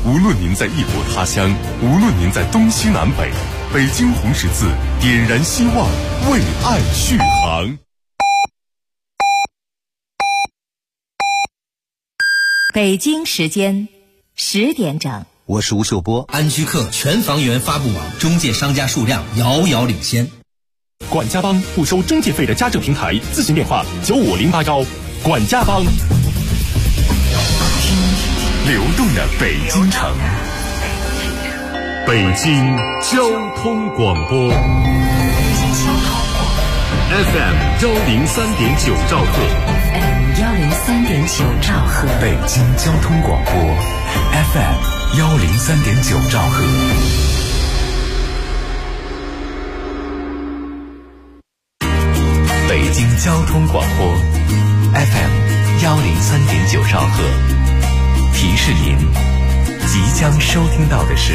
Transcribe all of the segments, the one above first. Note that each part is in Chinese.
无论您在异国他乡，无论您在东西南北，北京红十字点燃希望，为爱续航。 北京时间10点整， 我是吴秀波。 安居客全房源发布网中介商家数量遥遥领先。 管家帮不收中介费的家政平台，咨询电话95081。管家帮。 流动的北京城，北京交通广播 FM 103.9兆赫 103.9兆赫， 北京交通广播 FM 103.9兆赫。北京交通广播 FM 103.9兆赫。提示您，即将收听到的是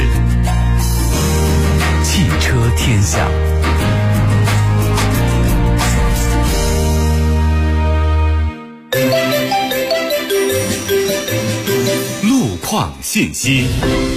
汽车天下。 路况信息。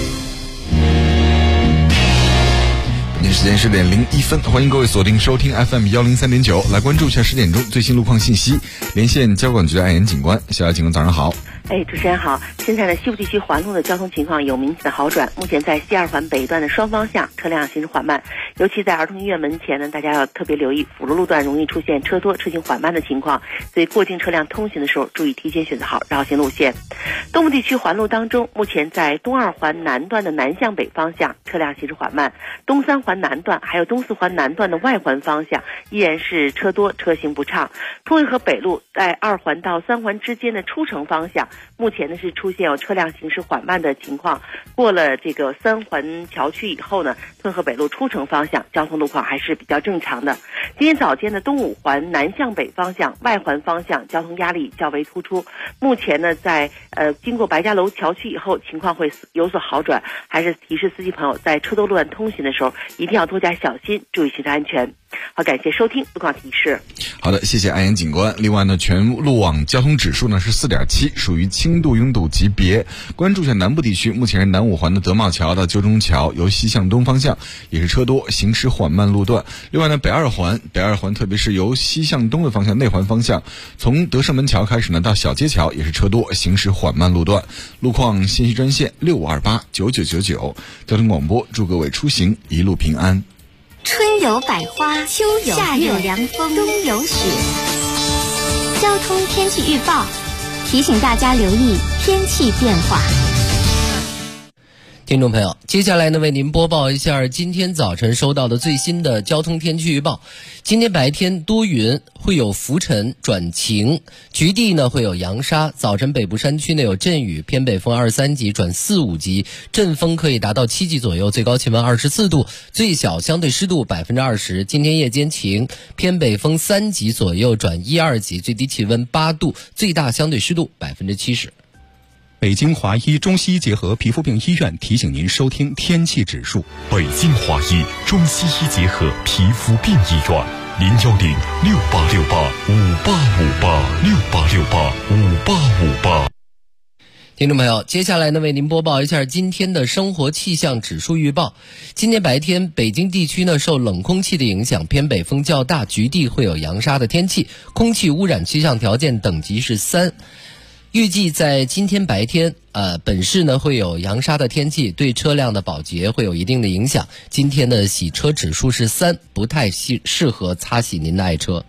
北京时间10点01分，欢迎各位锁定收听 FM 103.9，来关注一下10点钟最新路况信息。连线交管局的安岩警官，小艾警官早上好。 主持人好。现在呢，西部地区环路的交通情况有明显的好转。目前在西二环北段的双方向车辆行驶缓慢，尤其在儿童医院门前呢，大家要特别留意辅路路段容易出现车多车行缓慢的情况，所以过境车辆通行的时候注意提前选择好绕行路线。东部地区环路当中，目前在东二环南段的南向北方向车辆行驶缓慢，东三环南段还有东四环南段的外环方向依然是车多车行不畅。通惠河北路在2环到3环之间的出城方向，目前呢是出现有车辆行驶缓慢的情况。过了这个3环桥区以后呢，通惠河北路出城方向交通路况还是比较正常的。今天早间的东5环南向北方向外环方向交通压力较为突出。目前呢在经过白家楼桥区以后，情况会有所好转，还是提示司机朋友在车多路段通行的时候一定要多加小心，注意行车安全。好，感谢收听路况提示。 好的，谢谢安岩警官。另外呢，全路网交通指数呢是4.7，属于轻度拥堵级别。关注一下南部地区，目前是南5环的德茂桥到旧中桥由西向东方向也是车多，行驶缓慢路段。另外呢，北二环特别是由西向东的方向内环方向，从德胜门桥开始呢到小街桥也是车多，行驶缓慢路段。路况信息专线65289999，交通广播祝各位出行一路平安。 春有百花，秋有夏有凉风，冬有雪。交通天气预报提醒大家留意天气变化。 听众朋友，接下来呢为您播报一下今天早晨收到的最新的交通天气预报。今天白天多云，会有浮尘转晴，局地呢会有扬沙，早晨北部山区呢有阵雨，偏北风23级转4、5级，阵风可以达到7级左右，最高气温24度，最小相对湿度20%。今天夜间晴，偏北风3级左右转1、2级，最低气温8度，最大相对湿度70%。 北京华医中西医结合皮肤病医院提醒您收听天气指数。 北京华医中西医结合皮肤病医院，0106868585858，68685858。 听众朋友，接下来呢为您播报一下今天的生活气象指数预报。今天白天北京地区呢受冷空气的影响，偏北风较大，局地会有扬沙的天气，空气污染气象条件等级是3。预计在今天白天本市呢会有扬沙的天气，对车辆的保洁会有一定的影响。今天的洗车指数是3，不太适合擦洗您的爱车。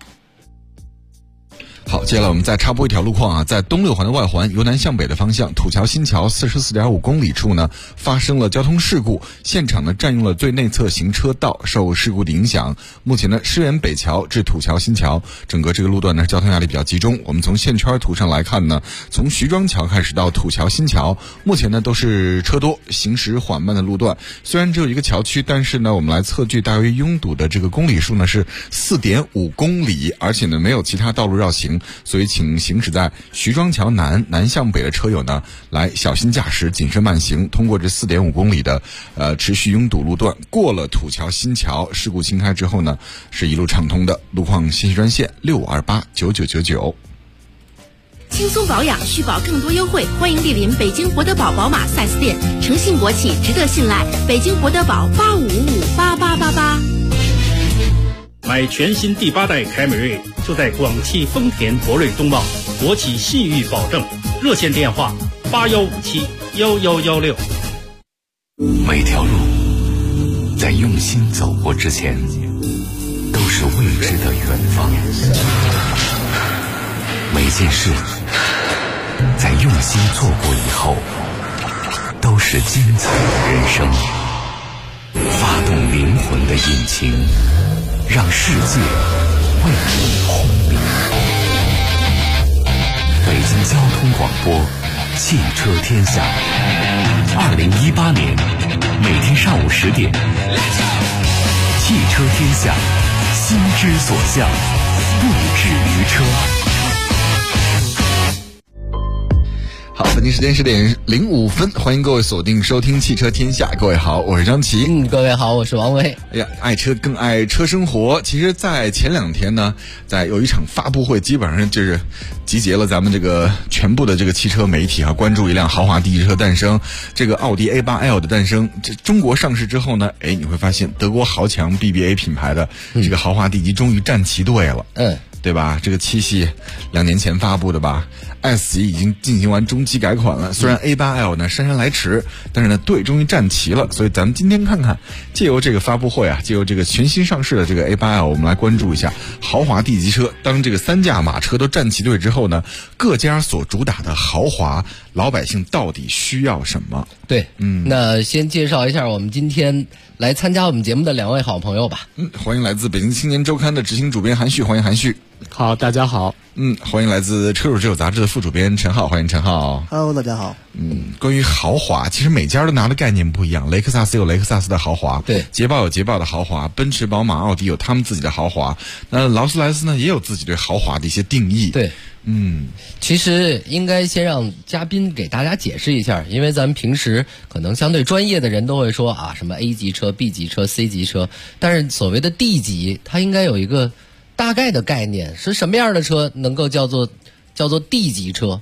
好，接下来我们再插播一条路况啊，在东6环的外环由南向北的方向，土桥新桥44.5公里处呢发生了交通事故，现场呢占用了最内侧行车道，受事故的影响，目前呢狮园北桥至土桥新桥整个这个路段呢交通压力比较集中。我们从线圈图上来看呢，从徐庄桥开始到土桥新桥，目前呢都是车多行驶缓慢的路段。虽然只有一个桥区，但是呢我们来测距大约拥堵的这个公里数呢是4.5公里，而且呢没有其他道路绕行，所以请行驶在徐庄桥南向北的车友呢来小心驾驶，谨慎慢行，通过这4.5公里的持续拥堵路段，过了土桥新桥，事故清开之后呢是一路畅通的。路况信息专线65289999。 轻松保养，续保更多优惠，欢迎莅临北京博德堡宝马 4S 店，诚信国企，值得信赖。北京博德堡85558888。 买全新第8代凯美瑞，就在广汽丰田博瑞东茂，国企信誉保证。热线电话81571116。 每条路在用心走过之前，都是未知的远方。每件事在用心做过以后，都是精彩的人生。发动灵魂的引擎，让世界为你轰鸣。北京交通广播，汽车天下。2018年每天上午10点，汽车天下，心之所向，不止于车。 好，北京时间10点05分，欢迎各位锁定收听汽车天下。各位好，我是张琪。 各位好，我是王威。 哎呀，爱车更爱车生活。其实在前2天呢，在有一场发布会，基本上就是集结了咱们这个全部的这个汽车媒体关注一辆豪华 D 级车诞生，这个奥迪 A8L 的诞生。这中国上市之后呢，你会发现德国豪强 BBA 品牌的这个豪华 D 级终于站齐队了。对吧？这个七系2年前发布的吧 ，S 级已经进行完中期改款了。虽然 A8L 呢姗姗来迟，但是呢队终于站齐了。所以咱们今天看看，借由这个发布会借由这个全新上市的这个 A8L， 我们来关注一下豪华 D 级车。当这个3驾马车都站齐队之后呢，各家所主打的豪华，老百姓到底需要什么？ 对，那先介绍一下我们今天来参加我们节目的2位好朋友吧。 欢迎来自北京青年周刊的执行主编韩旭，欢迎韩旭。 好，大家好。 欢迎来自车主之友杂志的副主编陈浩，欢迎陈浩。 Hello， 大家好。 关于豪华，其实每家都拿的概念不一样。雷克萨斯有雷克萨斯的豪华， 对， 捷豹有捷豹的豪华，奔驰、宝马、奥迪有他们自己的豪华。那劳斯莱斯呢，也有自己对豪华的一些定义。 对，其实应该先让嘉宾给大家解释一下，因为咱们平时可能相对专业的人都会说什么 A 级车、B 级车、C 级车，但是所谓的 D 级，它应该有一个大概的概念，是什么样的车能够叫做 D 级车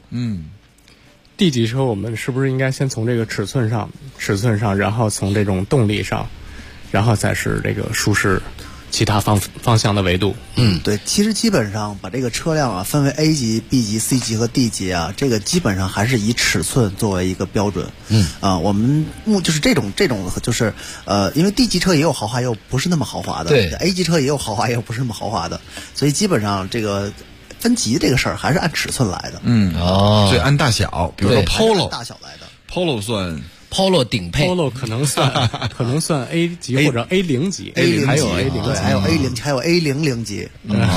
？D 级车我们是不是应该先从这个尺寸上，然后从这种动力上，然后再是这个舒适其他方向的维度？ 对，其实基本上把这个车辆分为 A 级、B 级、C 级和 D 级这个基本上还是以尺寸作为一个标准。我们就是这种就是因为 D 级车也有豪华，也有不是那么豪华的。 对 ，A 级车也有豪华，也有不是那么豪华的，所以基本上这个分级这个事儿还是按尺寸来的。 所以按大小，比如说 Polo 大小来的 ，Polo 算。 Polo 顶配 ，Polo 可能算 A 级或者 A0 级 ，A0 还有 A0 级， 还有 A0，还有 A00级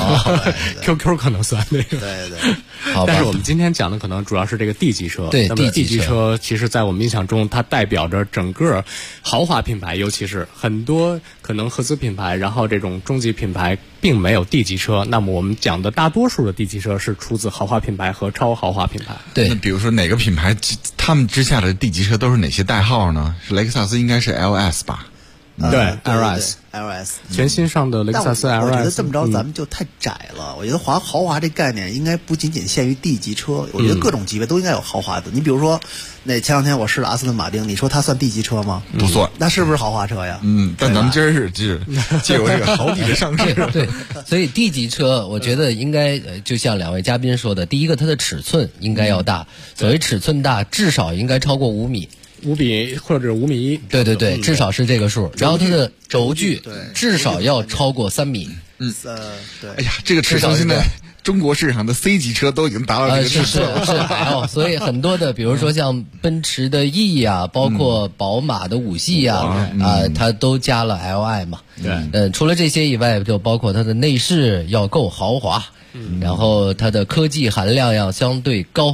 ，QQ 可能算那个。 对。 但是我们今天讲的可能主要是这个 D 级车。 对， 那么 D 级车其实在我们印象中，它代表着整个豪华品牌，尤其是很多可能合资品牌，然后这种中级品牌并没有 D 级车。那么我们讲的大多数的 D 级车是出自豪华品牌和超豪华品牌。 对， 那比如说哪个品牌他们之下的 D 级车都是哪些代号呢？是雷克萨斯应该是 LS 吧？ 对 ，LS 全新上的雷克萨斯 LS。 我觉得这么着咱们就太窄了。我觉得豪华这概念应该不仅仅限于 D 级车，我觉得各种级别都应该有豪华的。你比如说，那前2天我试了阿斯顿马丁，你说它算 D 级车吗？ 不算。 那是不是豪华车呀？ 但咱们今儿是借由这个豪迪的上市。 对，所以 D 级车我觉得应该就像2位嘉宾说的，第一个它的尺寸应该要大，所谓尺寸大至少应该超过5米。 5米或者5米1， 对，至少是这个数。然后它的轴距至少要超过3米。 对。 哎呀，这个尺寸现在中国市场的 C 级车都已经达到这个尺寸是 L， 所以很多的，比如说像奔驰的 E 包括宝马的5系它都加了 Li 嘛。 对。 除了这些以外，就包括它的内饰要够豪华，然后它的科技含量要相对高。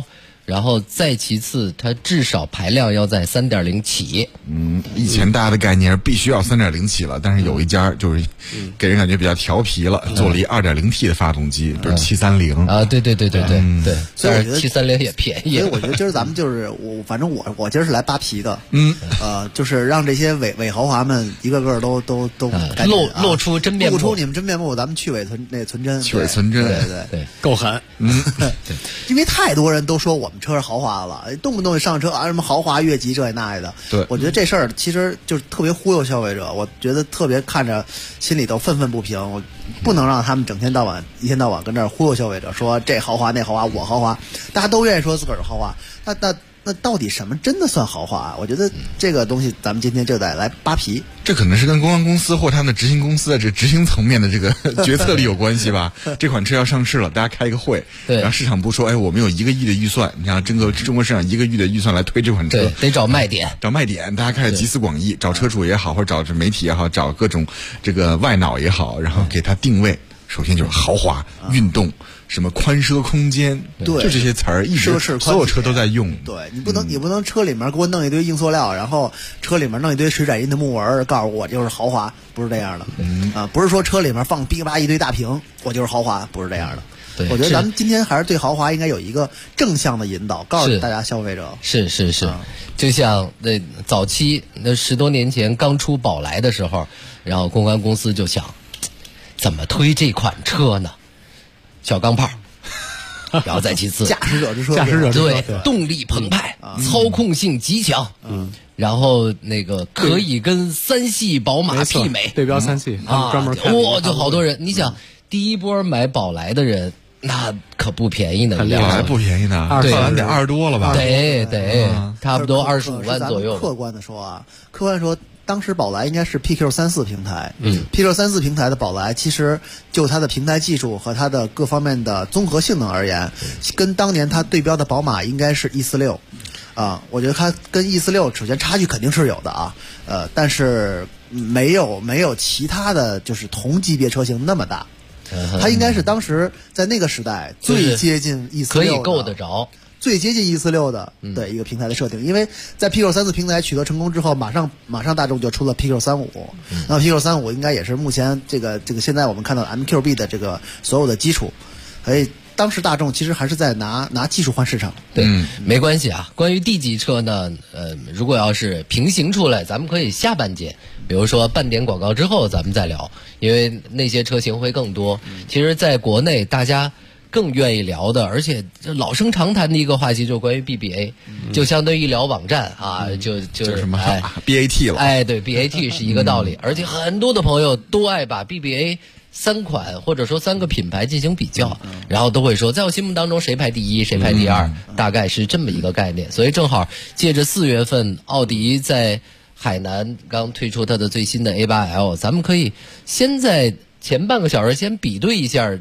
然后再其次，它至少排量要在3.0起。 以前大家的概念是必须要3.0起了，但是有一家就是给人感觉比较调皮了，做了一2.0T 的发动机，比如730 啊，对， 所以我觉得 730也便宜。 所以我觉得今儿咱们就是反正我今儿是来扒皮的，就是让这些伪豪华们一个个都露出真面目， 露出你们真面目，咱们去伪存真， 去伪存真， 对， 够狠。 因为太多人都说我们车是豪华了，动不动就上车啊什么豪华越级这那的。 对， 我觉得这事儿其实就是特别忽悠消费者，我觉得特别看着心里头愤愤不平。我不能让他们一天到晚跟这儿忽悠消费者，说这豪华那豪华我豪华，大家都愿意说自个儿是豪华，那到底什么真的算豪华啊？我觉得这个东西咱们今天就得来扒皮。 这可能是跟公关公司或他们的执行公司的这执行层面的这个决策里有关系吧。这款车要上市了，大家开一个会，然后市场部说，我们有1个亿的预算，你看整个中国市场1个亿的预算来推这款车， 对，得找卖点， 大家开始集思广益，找车主也好，或者找媒体也好，找各种这个外脑也好，然后给它定位。首先就是豪华、运动，什么宽奢空间， 对， 就这些词儿，一直所有车都在用。 对，你不能车里面给我弄一堆硬塑料，然后车里面弄一堆水彩印的木纹，告诉我就是豪华，不是这样的。不是说车里面放哔吧一堆大屏，我就是豪华，不是这样的。 对， 我觉得咱们今天还是对豪华应该有一个正向的引导，告诉大家消费者。 是，就像那早期那10多年前刚出宝来的时候，然后公关公司就想。怎么推这款车呢？小钢炮，然后再其次， 驾驶者之车， 对，动力澎湃，操控性极强，然后那个可以跟3系宝马媲美， 对标3系啊， 专门就好多人。你想，第一波买宝来的人，那可不便宜呢， 宝来不便宜呢， 对， 得20多了吧？ 得，差不多25万左右。 客观的说。当时宝来应该是 PQ34 平台，PQ34 平台的宝来，其实就它的平台技术和它的各方面的综合性能而言，跟当年它对标的宝马应该是 E46，我觉得它跟 E46 首先差距肯定是有的啊，但是没有其他的就是同级别车型那么大，它应该是当时在那个时代最接近 E46 可以够得着。 最接近E46的一个平台的设定，因为在 PQ34 平台取得成功之后，马上大众就出了 PQ35，那么 PQ35 应该也是目前这个现在我们看到的 MQB 的这个所有的基础，所以当时大众其实还是在拿技术换市场。 对，没关系啊。关于 D 级车呢，如果要是平行出来，咱们可以下半节，比如说半点广告之后咱们再聊，因为那些车型会更多。其实在国内大家更愿意聊的，而且老生常谈的一个话题就是关于 BBA，就相对医疗网站啊，就是什么BAT 了。 对 BAT 是一个道理，而且很多的朋友都爱把 BBA 3款或者说3个品牌进行比较，然后都会说在我心目当中谁排第一谁排第二，大概是这么一个概念。所以正好借着4月份奥迪在海南刚推出它的最新的 A8L， 咱们可以先在前半个小时先比对一下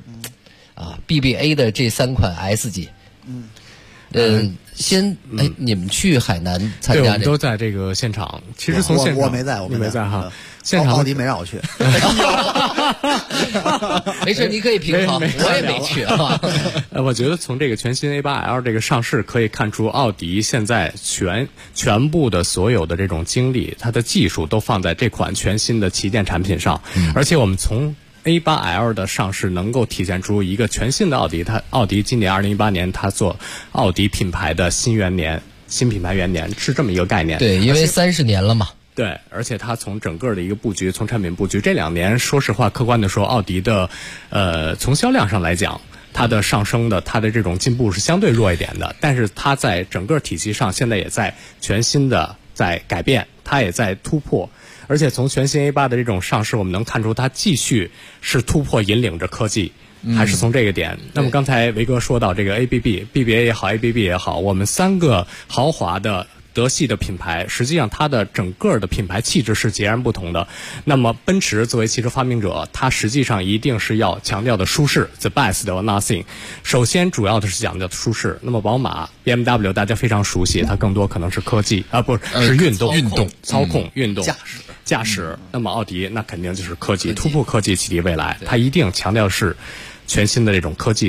BBA 的这3款 S 级。你们去海南参加对，我们都在这个现场。其实从现场我没在哈，现场奥迪没让我去。 没事，你可以平衡，我也没去啊。 我觉得从这个全新 A8L 这个上市可以看出，奥迪现在全部的所有的这种精力，它的技术都放在这款全新的旗舰产品上，而且我们从A8L 的上市能够体现出一个全新的奥迪。奥迪今年2018年它做奥迪品牌的新品牌元年是这么一个概念。 对，因为30年了嘛。 对，而且它从整个的一个布局，从产品布局，这2年说实话，客观的说，奥迪的从销量上来讲，它的上升的它的这种进步是相对弱一点的，但是它在整个体系上现在也在全新的在改变，它也在突破。而且从全新 A8 的这种上市，我们能看出它继续是突破引领着科技，还是从这个点。那么刚才维哥说到这个 BBA 也好 ABB 也好，我们3个豪华的德系的品牌，实际上它的整个的品牌气质是截然不同的。那么奔驰作为汽车发明者，它实际上一定是要强调的舒适 ，the best of nothing。首先主要的是讲究舒适。那么宝马、BMW 大家非常熟悉，它更多可能是科技是运动、操控、运动、驾驶。那么奥迪那肯定就是科技，突破科技，启迪未来。它一定强调是全新的这种科技的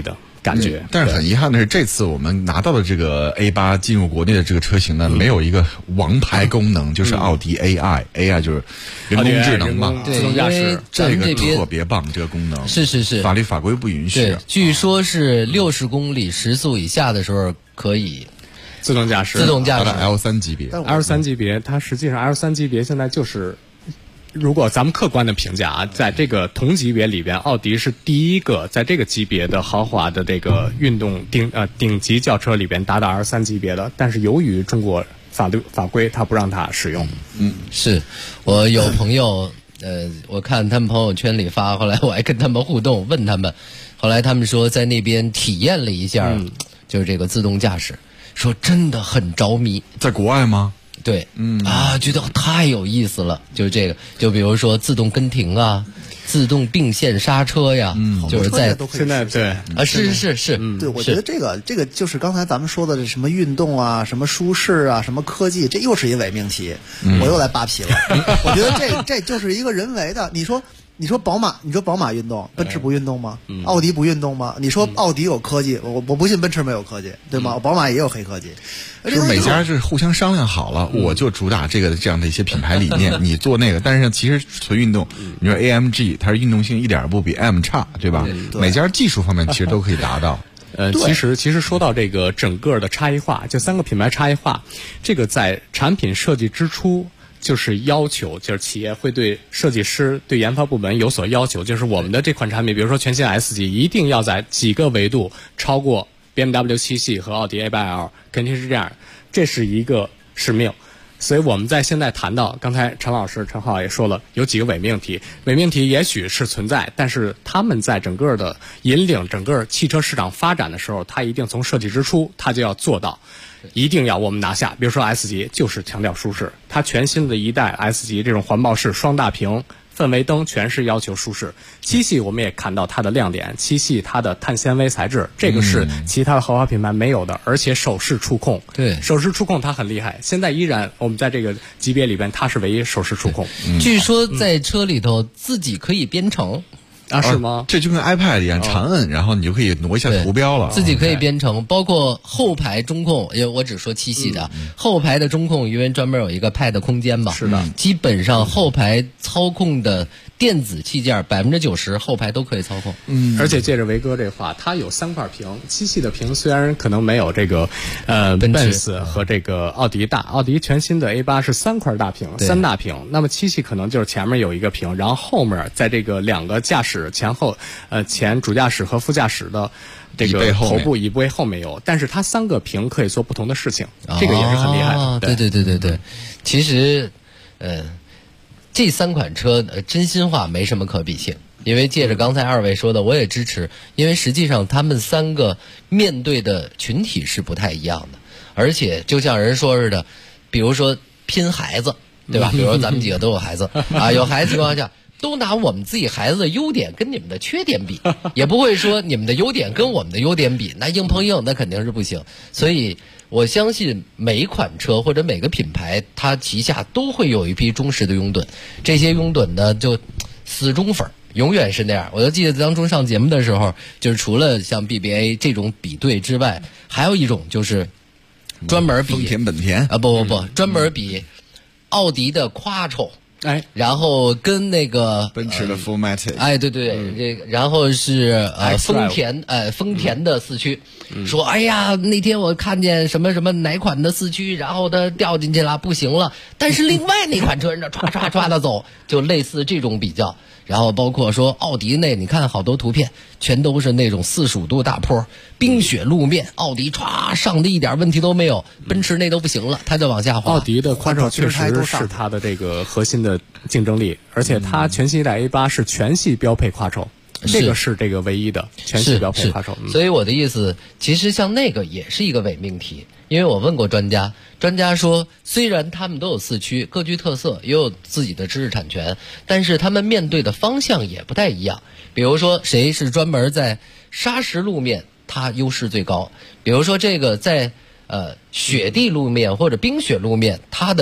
感觉。 但是很遗憾的是，这次我们拿到的这个 A8 进入国内的这个车型呢，没有一个王牌功能，就是奥迪 AI 就是人工智能嘛， 对，因为咱们这边特别棒，这个功能是法律法规不允许。 对，据说是60公里时速以下的时候可以自动驾驶。 L3 级别 ，L3 级别，它实际上 L3 级别现在就是。如果咱们客观的评价啊，在这个同级别里边，奥迪是第一个在这个级别的豪华的这个运动顶级轿车里边达到 L3 级别的，但是由于中国法规，它不让它使用。 是我有朋友，我看他们朋友圈里发，后来我还跟他们互动，问他们，后来他们说在那边体验了一下，就是这个自动驾驶，说真的很着迷。 在国外吗？ 对，觉得太有意思了，就是这个，就比如说自动跟停啊，自动并线刹车呀，就是在现在对啊，是， 对，我觉得这个就是刚才咱们说的这什么运动啊，什么舒适啊，什么科技，这又是一伪命题，我又来扒皮了。我觉得这就是一个人为的，你说宝马运动，奔驰不运动吗？奥迪不运动吗？你说奥迪有科技，我不信奔驰没有科技，对吗？宝马也有黑科技。 就是每家是互相商量好了，我就主打这样的一些品牌理念，你做那个。但是其实纯运动，你说 AMG 它是运动性一点也不比 M 差，对吧？每家技术方面其实都可以达到。 其实说到这个整个的差异化，就3个品牌差异化，这个在产品设计之初。就是要求，就是企业会对设计师、对研发部门有所要求，就是我们的这款产品，比如说全新 S 级，一定要在几个维度超过 BMW 7系和奥迪 A8L， 肯定是这样，这是一个使命。所以我们在现在谈到，刚才陈浩也说了，有几个伪命题也许是存在，但是他们在整个的引领整个汽车市场发展的时候，它一定从设计之初，它就要做到。一定要我们拿下，比如说 S 级就是强调舒适，它全新的一代 S 级这种环抱式双大屏氛围灯全是要求舒适。7系我们也看到它的亮点，7系它的碳纤维材质，这个是其他的豪华品牌没有的，而且手势触控， 对， 手势触控它很厉害，现在依然我们在这个级别里边它是唯一手势触控。 据说在车里头自己可以编程。 是吗？ 这就跟 iPad 一样，长摁，然后你就可以挪一下图标了。 自己可以编程，包括后排中控，因为我只说7系的后排的中控，因为专门有一个 Pad 空间嘛。 是的， 基本上后排操控的电子器件90%后排都可以操控。 而且借着维哥这话，它有3块屏，7系的屏虽然可能没有这个奔驰和这个奥迪大，奥迪全新的 A8 是3块大屏，3大屏。那么7系可能就是前面有一个屏，然后后面在这个2个驾驶前后前主驾驶和副驾驶的这个头部椅背后面有，但是它3个屏可以做不同的事情，这个也是很厉害的。 对，其实这3款车真心话没什么可比性，因为借着刚才2位说的，我也支持，因为实际上他们3个面对的群体是不太一样的，而且就像人说似的，比如说拼孩子，对吧？比如说咱们几个都有孩子啊，有孩子情况下。都拿我们自己孩子的优点跟你们的缺点比，也不会说你们的优点跟我们的优点比，那硬碰硬那肯定是不行。所以我相信每一款车或者每个品牌，它旗下都会有一批忠实的拥趸，这些拥趸呢就死忠粉，永远是那样。我就记得当初上节目的时候，就是除了像 BBA 这种比对之外，还有一种就是专门比丰田本田啊不，专门比奥迪的 Quattro。然后跟那个奔驰的 Fullmatic， 对，这个然后是丰田的4驱，说哎呀那天我看见什么哪款的4驱，然后它掉进去了不行了，但是另外那款车人家唰的走，就类似这种比较。然后包括说奥迪那，你看好多图片全都是那种45度大坡冰雪路面，奥迪歘上的一点问题都没有，奔驰那都不行了，它就往下滑。 奥迪的Quattro确实是它的这个核心的竞争力，而且它全新一代 A8 是全系标配Quattro，这个是这个唯一的全系标配Quattro。 所以我的意思，其实像那个也是一个伪命题。因为我问过专家说，虽然他们都有4驱，各具特色，也有自己的知识产权，但是他们面对的方向也不太一样。比如说，谁是专门在砂石路面，它优势最高；比如说这个在雪地路面或者冰雪路面，它的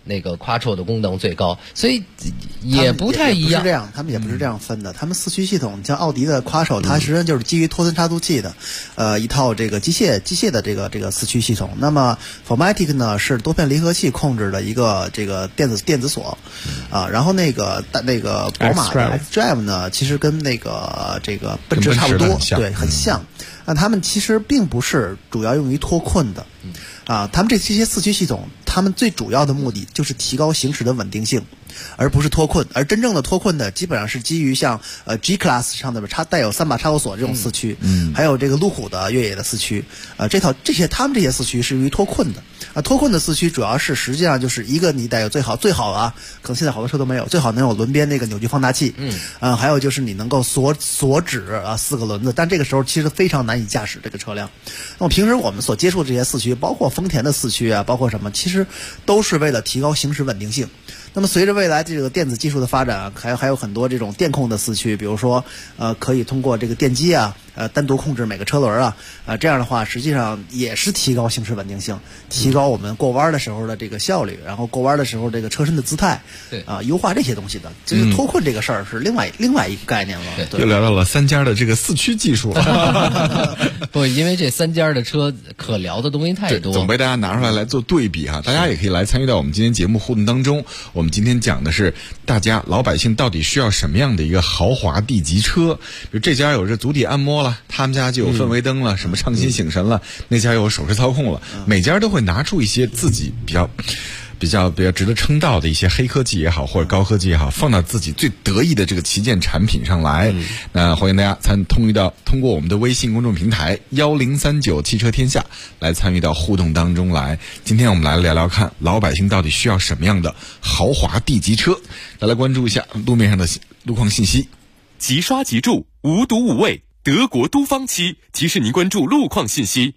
那个 Quattro 的功能最高，所以也不太一样。 不是这样，他们也不是这样分的。他们四驱系统，像奥迪的 Quattro，它实际上就是基于托森差速器的，一套这个机械的这个四驱系统。那么 Formatic 呢是多片离合器控制的一个这个电子锁，然后那个宝马的 X-Drive 呢，其实跟这个奔驰差不多，对，很像。那他们其实并不是主要用于脱困的，他们这些四驱系统，他们最主要的目的就是提高行驶的稳定性，而不是脱困。而真正的脱困的，基本上是基于像G Class 上的带有3把差速锁这种四驱，还有这个路虎的越野的四驱，他们这些四驱是用于脱困的。脱困的四驱主要是实际上就是一个你得有最好啊，可能现在好多车都没有，最好能有轮边那个扭矩放大器，还有就是你能够锁止4个轮子，但这个时候其实非常难以驾驶这个车辆。那么平时我们所接触的这些四驱，包括丰田的四驱包括什么，其实都是为了提高行驶稳定性。那么随着未来这个电子技术的发展，还有很多这种电控的四驱，比如说可以通过这个电机单独控制每个车轮这样的话实际上也是提高行驶稳定性，提高我们过弯的时候的这个效率，然后过弯的时候这个车身的姿态，优化这些东西的。就是脱困这个事儿是另外一个概念了。 又聊到了3家的这个四驱技术不，因为这3家的车可聊的东西太多， 总被大家拿出来做对比大家也可以来参与到我们今天节目互动当中。我们今天讲的是大家老百姓到底需要什么样的一个豪华地级车，比如这家有这足底按摩了，他们家就有氛围灯了，什么畅新醒神了，那家有手势操控了，每家都会拿出一些自己比较值得称道的一些黑科技也好，或者高科技也好，放到自己最得意的这个旗舰产品上来。那欢迎大家通过我们的微信公众平台1039汽车天下来参与到互动当中来。今天我们来聊聊看，老百姓到底需要什么样的豪华地级车？来关注一下路面上的路况信息。 即刷即住，无毒无味，德国都方漆提示您关注路况信息。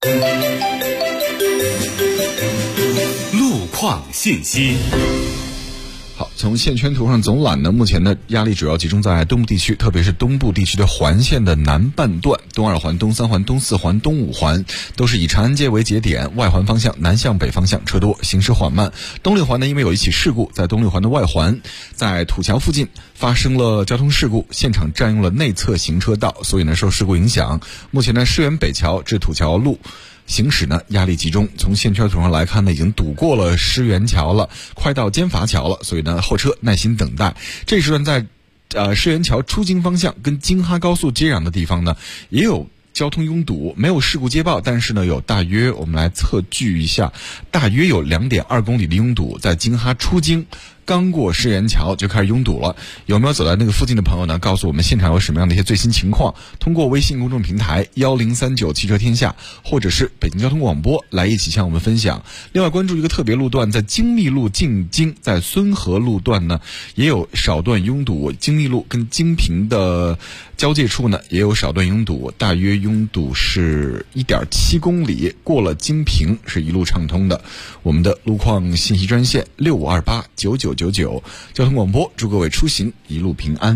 路况信息。 好，从线圈图上总览呢，目前的压力主要集中在东部地区，特别是东部地区的环线的南半段，东2环、东3环、东4环、东5环，都是以长安街为节点，外环方向南向北方向车多，行驶缓慢。东6环呢，因为有一起事故，在东6环的外环，在土桥附近发生了交通事故，现场占用了内侧行车道，所以呢受事故影响。目前呢，世园北桥至土桥路行驶呢压力集中，从线圈图上来看呢，已经堵过了施园桥了，快到尖筏桥了，所以呢后车耐心等待。这时段在施园桥出京方向跟京哈高速接壤的地方呢，也有交通拥堵，没有事故接报，但是呢有大约，我们来测距一下，大约有2.2公里的拥堵，在京哈出京刚过施园桥就开始拥堵了。有没有走在那个附近的朋友呢？告诉我们现场有什么样的一些最新情况，通过微信公众平台1039汽车天下，或者是北京交通广播来一起向我们分享。另外关注一个特别路段，在京密路进京，在孙河路段呢也有少段拥堵，京密路跟京平的交界处呢也有少段拥堵，大约拥堵是1.7公里，过了京平是一路畅通的。我们的路况信息专线65289999，交通广播祝各位出行一路平安。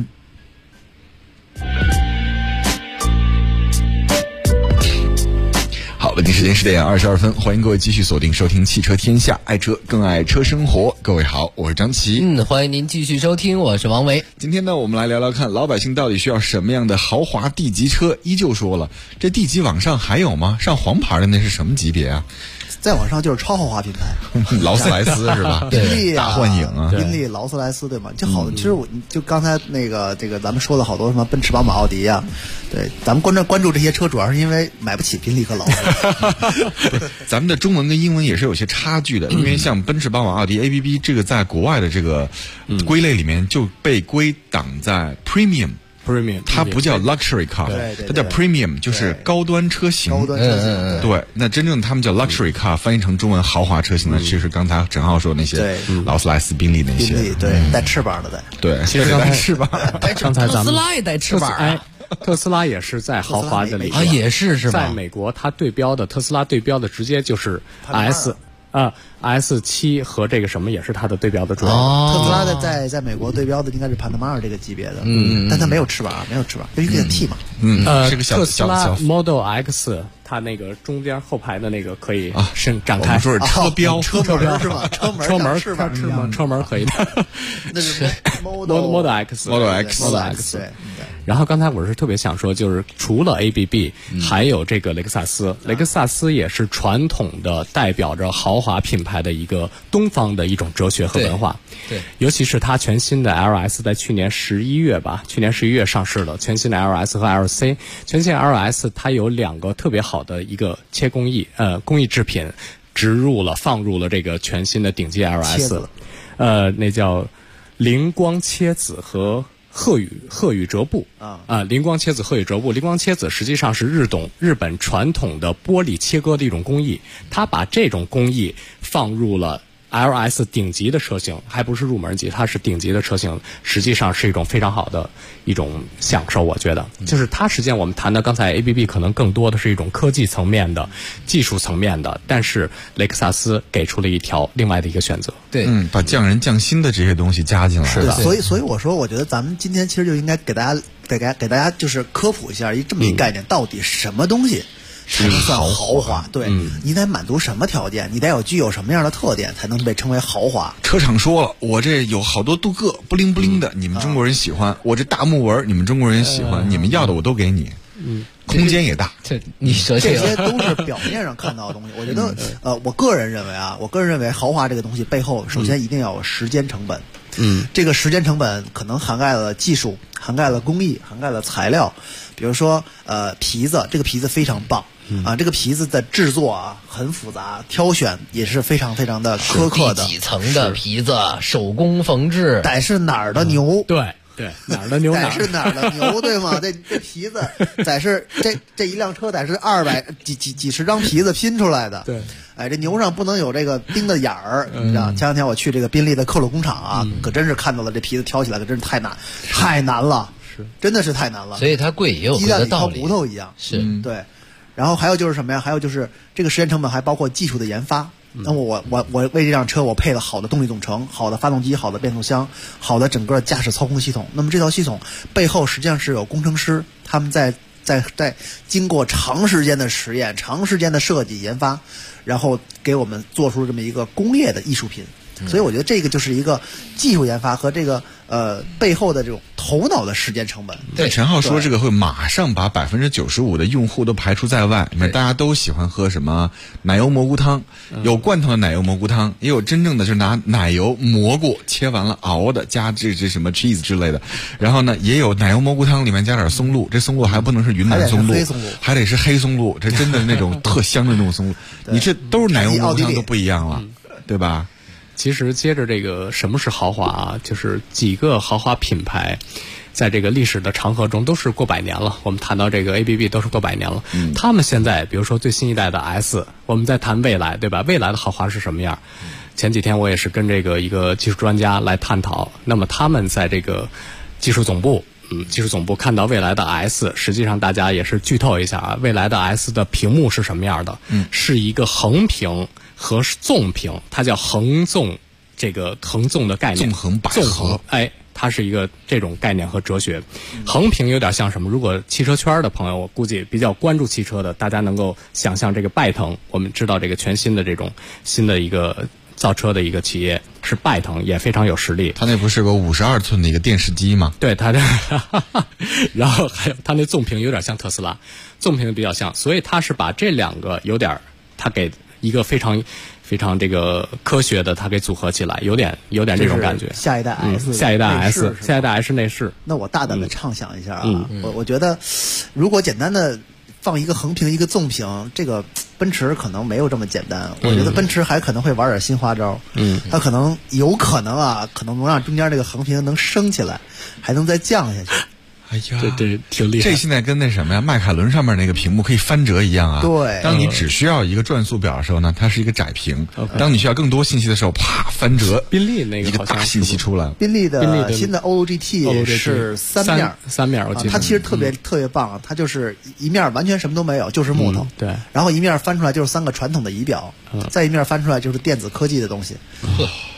好，北京时间10点22分，欢迎各位继续锁定收听汽车天下，爱车更爱车生活。各位好，我是张琪。 欢迎您继续收听，我是王维。 今天呢，我们来聊聊看，老百姓到底需要什么样的豪华地级车？依旧说了，这地级往上还有吗？上黄牌的那是什么级别啊？ 再往上就是超豪华品牌， 劳斯莱斯是吧？ 宾利大幻影啊， 宾利、劳斯莱斯对吗？就好，其实我就刚才这个咱们说了好多什么奔驰、宝马、奥迪啊，对，咱们关注这些车，主要是因为买不起宾利和劳斯。 咱们的中文跟英文也是有些差距的，因为像奔驰、宝马、奥迪 ABB 这个在国外的这个归类里面就被归档在 premium。它不叫 luxury car， 它叫 premium， 就是高端车型。 高端车型， 对。那真正他们叫 luxury car， 翻译成中文豪华车型呢，就是刚才陈浩说那些劳斯莱斯、宾利那些。 宾利对，带翅膀的对， 其实带翅膀。 刚才咱们特斯拉也带翅膀特斯拉也是在豪华的里啊，也是吧？ 在美国，它对标的特斯拉对标的直接就是 S7 和这个什么也是它的对标的主要。 特斯拉在美国对标的应该是潘德玛尔这个级别的，但它没有翅膀，因为这个 T 嘛。 是个小特斯拉小 Model X， 它那个中间后排的那个可以展开， 我们说是车标， 车门是吧？车门车门可以的， 那是 Model X。对。然后刚才我是特别想说，就是除了 ABB， 还有这个雷克萨斯，雷克萨斯也是传统的代表着豪华品牌的一个东方的一种哲学和文化。 对， 尤其是它全新的 LS 在去年11月上市了，全新的 LS 和 LC， 全新的 LS 它有2个特别好的一个切工艺制品放入了这个全新的顶级 LS， 那叫灵光切子和鹤羽折布灵光切子鹤羽折布，灵光切子实际上是日本传统的玻璃切割的一种工艺，它把这种工艺放入了LS 顶级的车型，还不是入门级，它是顶级的车型，实际上是一种非常好的一种享受。我觉得就是它实际上我们谈的刚才 ABB 可能更多的是一种科技层面的技术层面的，但是雷克萨斯给出了另外的一个选择。 对， 把匠人匠心的这些东西加进来。 是的，所以我说，我觉得咱们今天其实就应该给大家就是科普一下这么一概念，到底什么东西才能算豪华？对，你得满足什么条件？你得具有什么样的特点才能被称为豪华？ 车厂说了，我这有好多镀铬不灵不灵的，你们中国人喜欢；我这大木纹，你们中国人喜欢。你们要的我都给你。空间也大。 你说这些都是表面上看到的东西。我觉得，我个人认为豪华这个东西背后，首先一定要有时间成本。这个时间成本可能涵盖了技术，涵盖了工艺，涵盖了材料。比如说，皮子，这个皮子非常棒。这个皮子的制作很复杂，挑选也是非常非常的苛刻的。 第几层的皮子，手工缝制， 得是哪儿的牛？ 对，哪儿的牛得是哪儿的牛，对吗？这皮子得是这一辆车得是几十张皮子拼出来的。 对， 这牛上不能有这个钉的眼儿。你知道，前两天我去这个宾利的克鲁工厂可真是看到了这皮子挑起来，可真是太难了，真的是太难了。 所以它贵也有它的道理， 鸡蛋里挑骨头一样。 是， 对。然后还有就是什么呀？还有就是这个时间成本还包括技术的研发。那我为这辆车我配了好的动力总成、好的发动机、好的变速箱、好的整个驾驶操控系统。那么这套系统背后实际上是有工程师，他们在经过长时间的实验、长时间的设计研发，然后给我们做出这么一个工业的艺术品。所以我觉得这个就是一个技术研发和这个背后的这种头脑的时间成本。 对，陈浩说这个会马上把95%的用户都排除在外。大家都喜欢喝什么奶油蘑菇汤，有罐头的奶油蘑菇汤，也有真正的就是拿奶油蘑菇切完了熬的，加这什么 cheese 之类的。然后呢，也有奶油蘑菇汤里面加点松露，这松露还不能是云南松露，还得是黑松露，这真的那种特香的那种松露。你这都是奶油蘑菇汤都不一样了，对吧？ 其实接着这个什么是豪华就是几个豪华品牌在这个历史的长河中都是过百年了。我们谈到这个 ABB 都是过百年了。他们现在比如说最新一代的 S， 我们在谈未来，对吧？未来的豪华是什么样？前几天我也是跟这个一个技术专家来探讨，那么他们在这个技术总部看到未来的 S， 实际上大家也是剧透一下未来的 S 的屏幕是什么样的？是一个横屏和纵屏，它叫横纵，这个横纵的概念，纵横，它是一个这种概念和哲学。横屏有点像什么？如果汽车圈的朋友，我估计比较关注汽车的，大家能够想象这个拜腾。我们知道这个全新的这种新的一个造车的一个企业是拜腾，也非常有实力。 它那不是个52寸的一个电视机吗？ 对，它然后还有它那纵屏有点像特斯拉，纵屏比较像，所以它是把这两个有点，它给一个非常这个科学的，它给组合起来，有点这种感觉。 下一代 S， 下一代 S 内饰。 那我大胆的畅想一下我觉得如果简单的放一个横屏一个纵屏，这个奔驰可能没有这么简单。我觉得奔驰还可能会玩点新花招。它有可能可能能让中间这个横屏能升起来，还能再降下去。 哎呀， 对，挺厉害。 这现在跟那什么呀，迈凯伦上面那个屏幕可以翻折一样啊。 对， 当你只需要一个转速表的时候呢，它是一个窄屏；当你需要更多信息的时候，啪翻折。 宾利那个一个大信息出来。 宾利的新的 OGT 是三面，我记得它其实特别棒，它就是一面完全什么都没有，就是木头。 对， 然后一面翻出来就是3个传统的仪表，再一面翻出来就是电子科技的东西。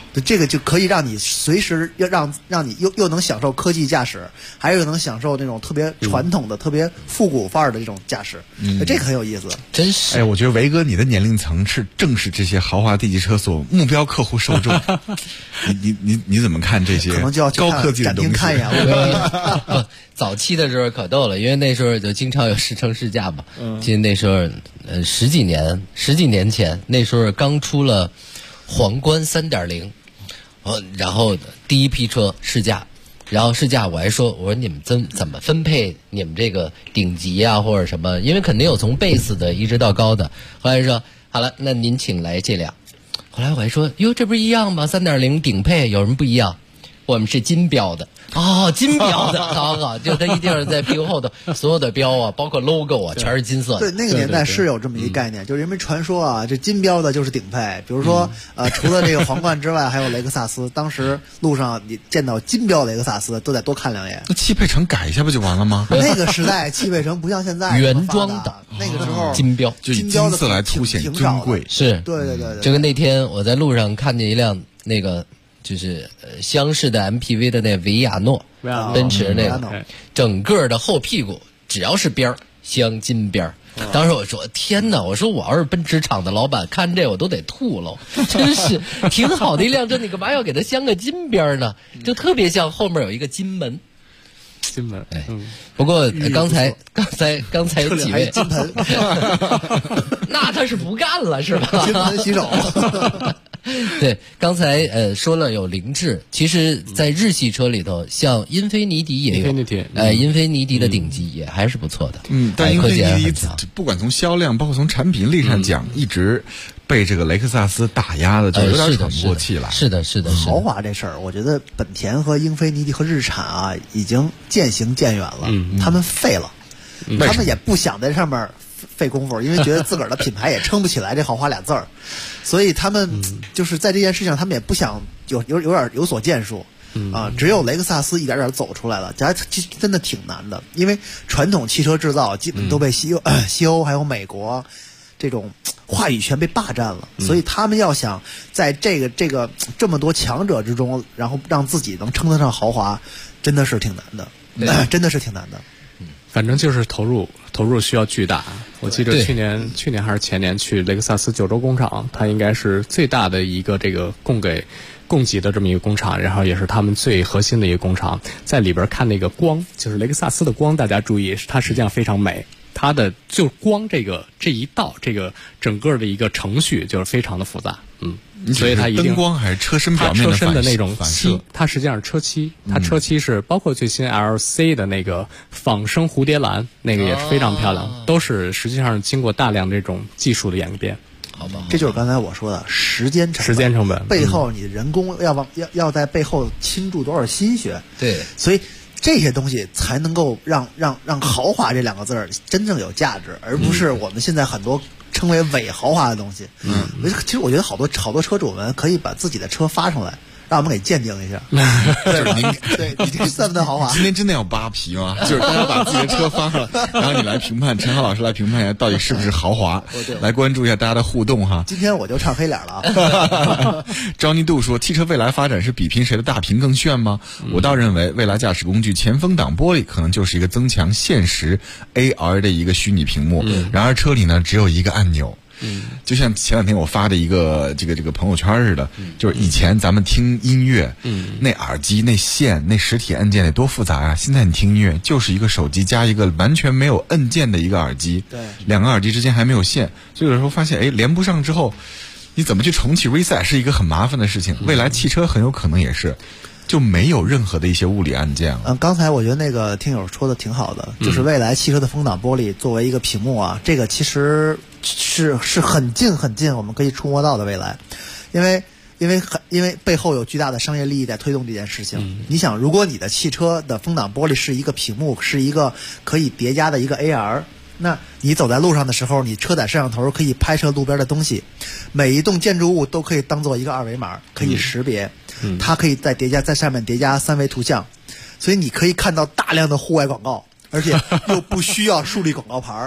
这个就可以让你随时让你又能享受科技驾驶，还有能享受那种特别传统的、特别复古范儿的这种驾驶，这个很有意思。 真是， 哎，我觉得维哥你的年龄层正是这些豪华 D 级车所目标客户受众。你怎么看这些？ 可能就要高科技的东西。 看一眼。 早期的时候可逗了，因为那时候就经常有试乘试驾嘛。记得那时候十几年前，那时候刚出了皇冠 3.0。然后第一批车试驾，然后试驾我还说，我说你们怎么分配你们这个顶级啊或者什么，因为肯定有从 base 的一直到高的。后来说好了，那您请来这辆。后来我还说哟，这不是一样吗？ 3.0 顶配有什么不一样？我们是金标的。金标的，好，就它一定是在屁股后头，所有的标啊，包括 logo 啊，全是金色的。 对，那个年代是有这么一个概念，就是因为传说啊，这金标的就是顶配。比如说，除了这个皇冠之外，还有雷克萨斯。当时路上你见到金标雷克萨斯，都得多看两眼。 那汽配城改一下不就完了吗？ 那个时代汽配城不像现在原装的， 那个时候金标， 就以金色来凸显尊贵。 是， 对。 这个那天我在路上看见一辆那个。就是厢式的 MPV 的那维亚诺，奔驰那个，整个的后屁股只要是边儿镶金边儿。当时我说天哪，我说我要是奔驰厂的老板，看这我都得吐了，真是挺好的一辆车，你干嘛要给它镶个金边呢？就特别像后面有一个金门。 金门， 不过刚才几位金盆， 那他是不干了是吧？ 金盆洗手。 对，刚才说了有凌志，其实，在日系车里头，像英菲尼迪也有，英菲尼迪的顶级也还是不错的。 但英菲尼迪不管从销量，包括从产品力上讲，一直被这个雷克萨斯打压的，就有点喘不过气来。 是的。 豪华这事儿，我觉得本田和英菲尼迪和日产啊，已经渐行渐远了。他们废了，他们也不想在上面费功夫，因为觉得自个儿的品牌也撑不起来这豪华俩字儿，所以他们就是在这件事情，他们也不想有点有所建树。只有雷克萨斯一点点走出来了，真的挺难的，因为传统汽车制造基本都被西欧还有美国这种话语权被霸占了，所以他们要想在这么多强者之中，然后让自己能称得上豪华，真的是挺难的，真的是挺难的。 反正就是投入需要巨大。我记得去年还是前年去雷克萨斯九州工厂，它应该是最大的一个这个供给的这么一个工厂，然后也是他们最核心的一个工厂。在里边看那个光，就是雷克萨斯的光，大家注意，它实际上非常美。它的就光这一道这个整个的一个程序就是非常的复杂，所以它一定灯光还是车身表面的车身的那种反射， 它实际上是车漆，它车漆是包括最新 LC 的那个仿生蝴蝶蓝，那个也是非常漂亮，都是实际上是经过大量这种技术的演变。 好吧， 这就是刚才我说的时间成本，背后你人工要在背后倾注多少心血？ 对， 所以这些东西才能够让豪华这两个字儿真正有价值，而不是我们现在很多称为伪豪华的东西。其实我觉得好多车主们可以把自己的车发上来，让我们给鉴定一下。 就是您对你这算不算豪华？ 今天真的要扒皮吗？就是大家把自己的车发了，然后你来评判，陈浩老师来评判一下到底是不是豪华，来关注一下大家的互动哈。 今天我就唱黑脸了啊。 Johnny 杜说，汽车未来发展是比拼谁的大屏更炫吗？我倒认为未来驾驶工具前风挡玻璃可能就是一个增强现实 AR 的一个虚拟屏幕，然而车里呢只有一个按钮。就像前两天我发的一个这个朋友圈似的，就是以前咱们听音乐，那耳机那线那实体按键得多复杂啊！现在你听音乐就是一个手机加一个完全没有按键的一个耳机， 对， 两个耳机之间还没有线，所以有时候发现连不上之后，你怎么去重启 reset 是一个很麻烦的事情。未来汽车很有可能也是。就没有任何的一些物理按键了。 刚才我觉得那个听友说的挺好的，就是未来汽车的风挡玻璃作为一个屏幕啊，这个其实是很近我们可以触摸到的未来，因为背后有巨大的商业利益在推动这件事情。你想，如果你的汽车的风挡玻璃是一个屏幕，是一个可以叠加的一个 AR， 那你走在路上的时候，你车载摄像头可以拍摄路边的东西，每一栋建筑物都可以当做一个二维码，可以识别。它可以在上面叠加3维图像，所以你可以看到大量的户外广告，而且又不需要树立广告牌。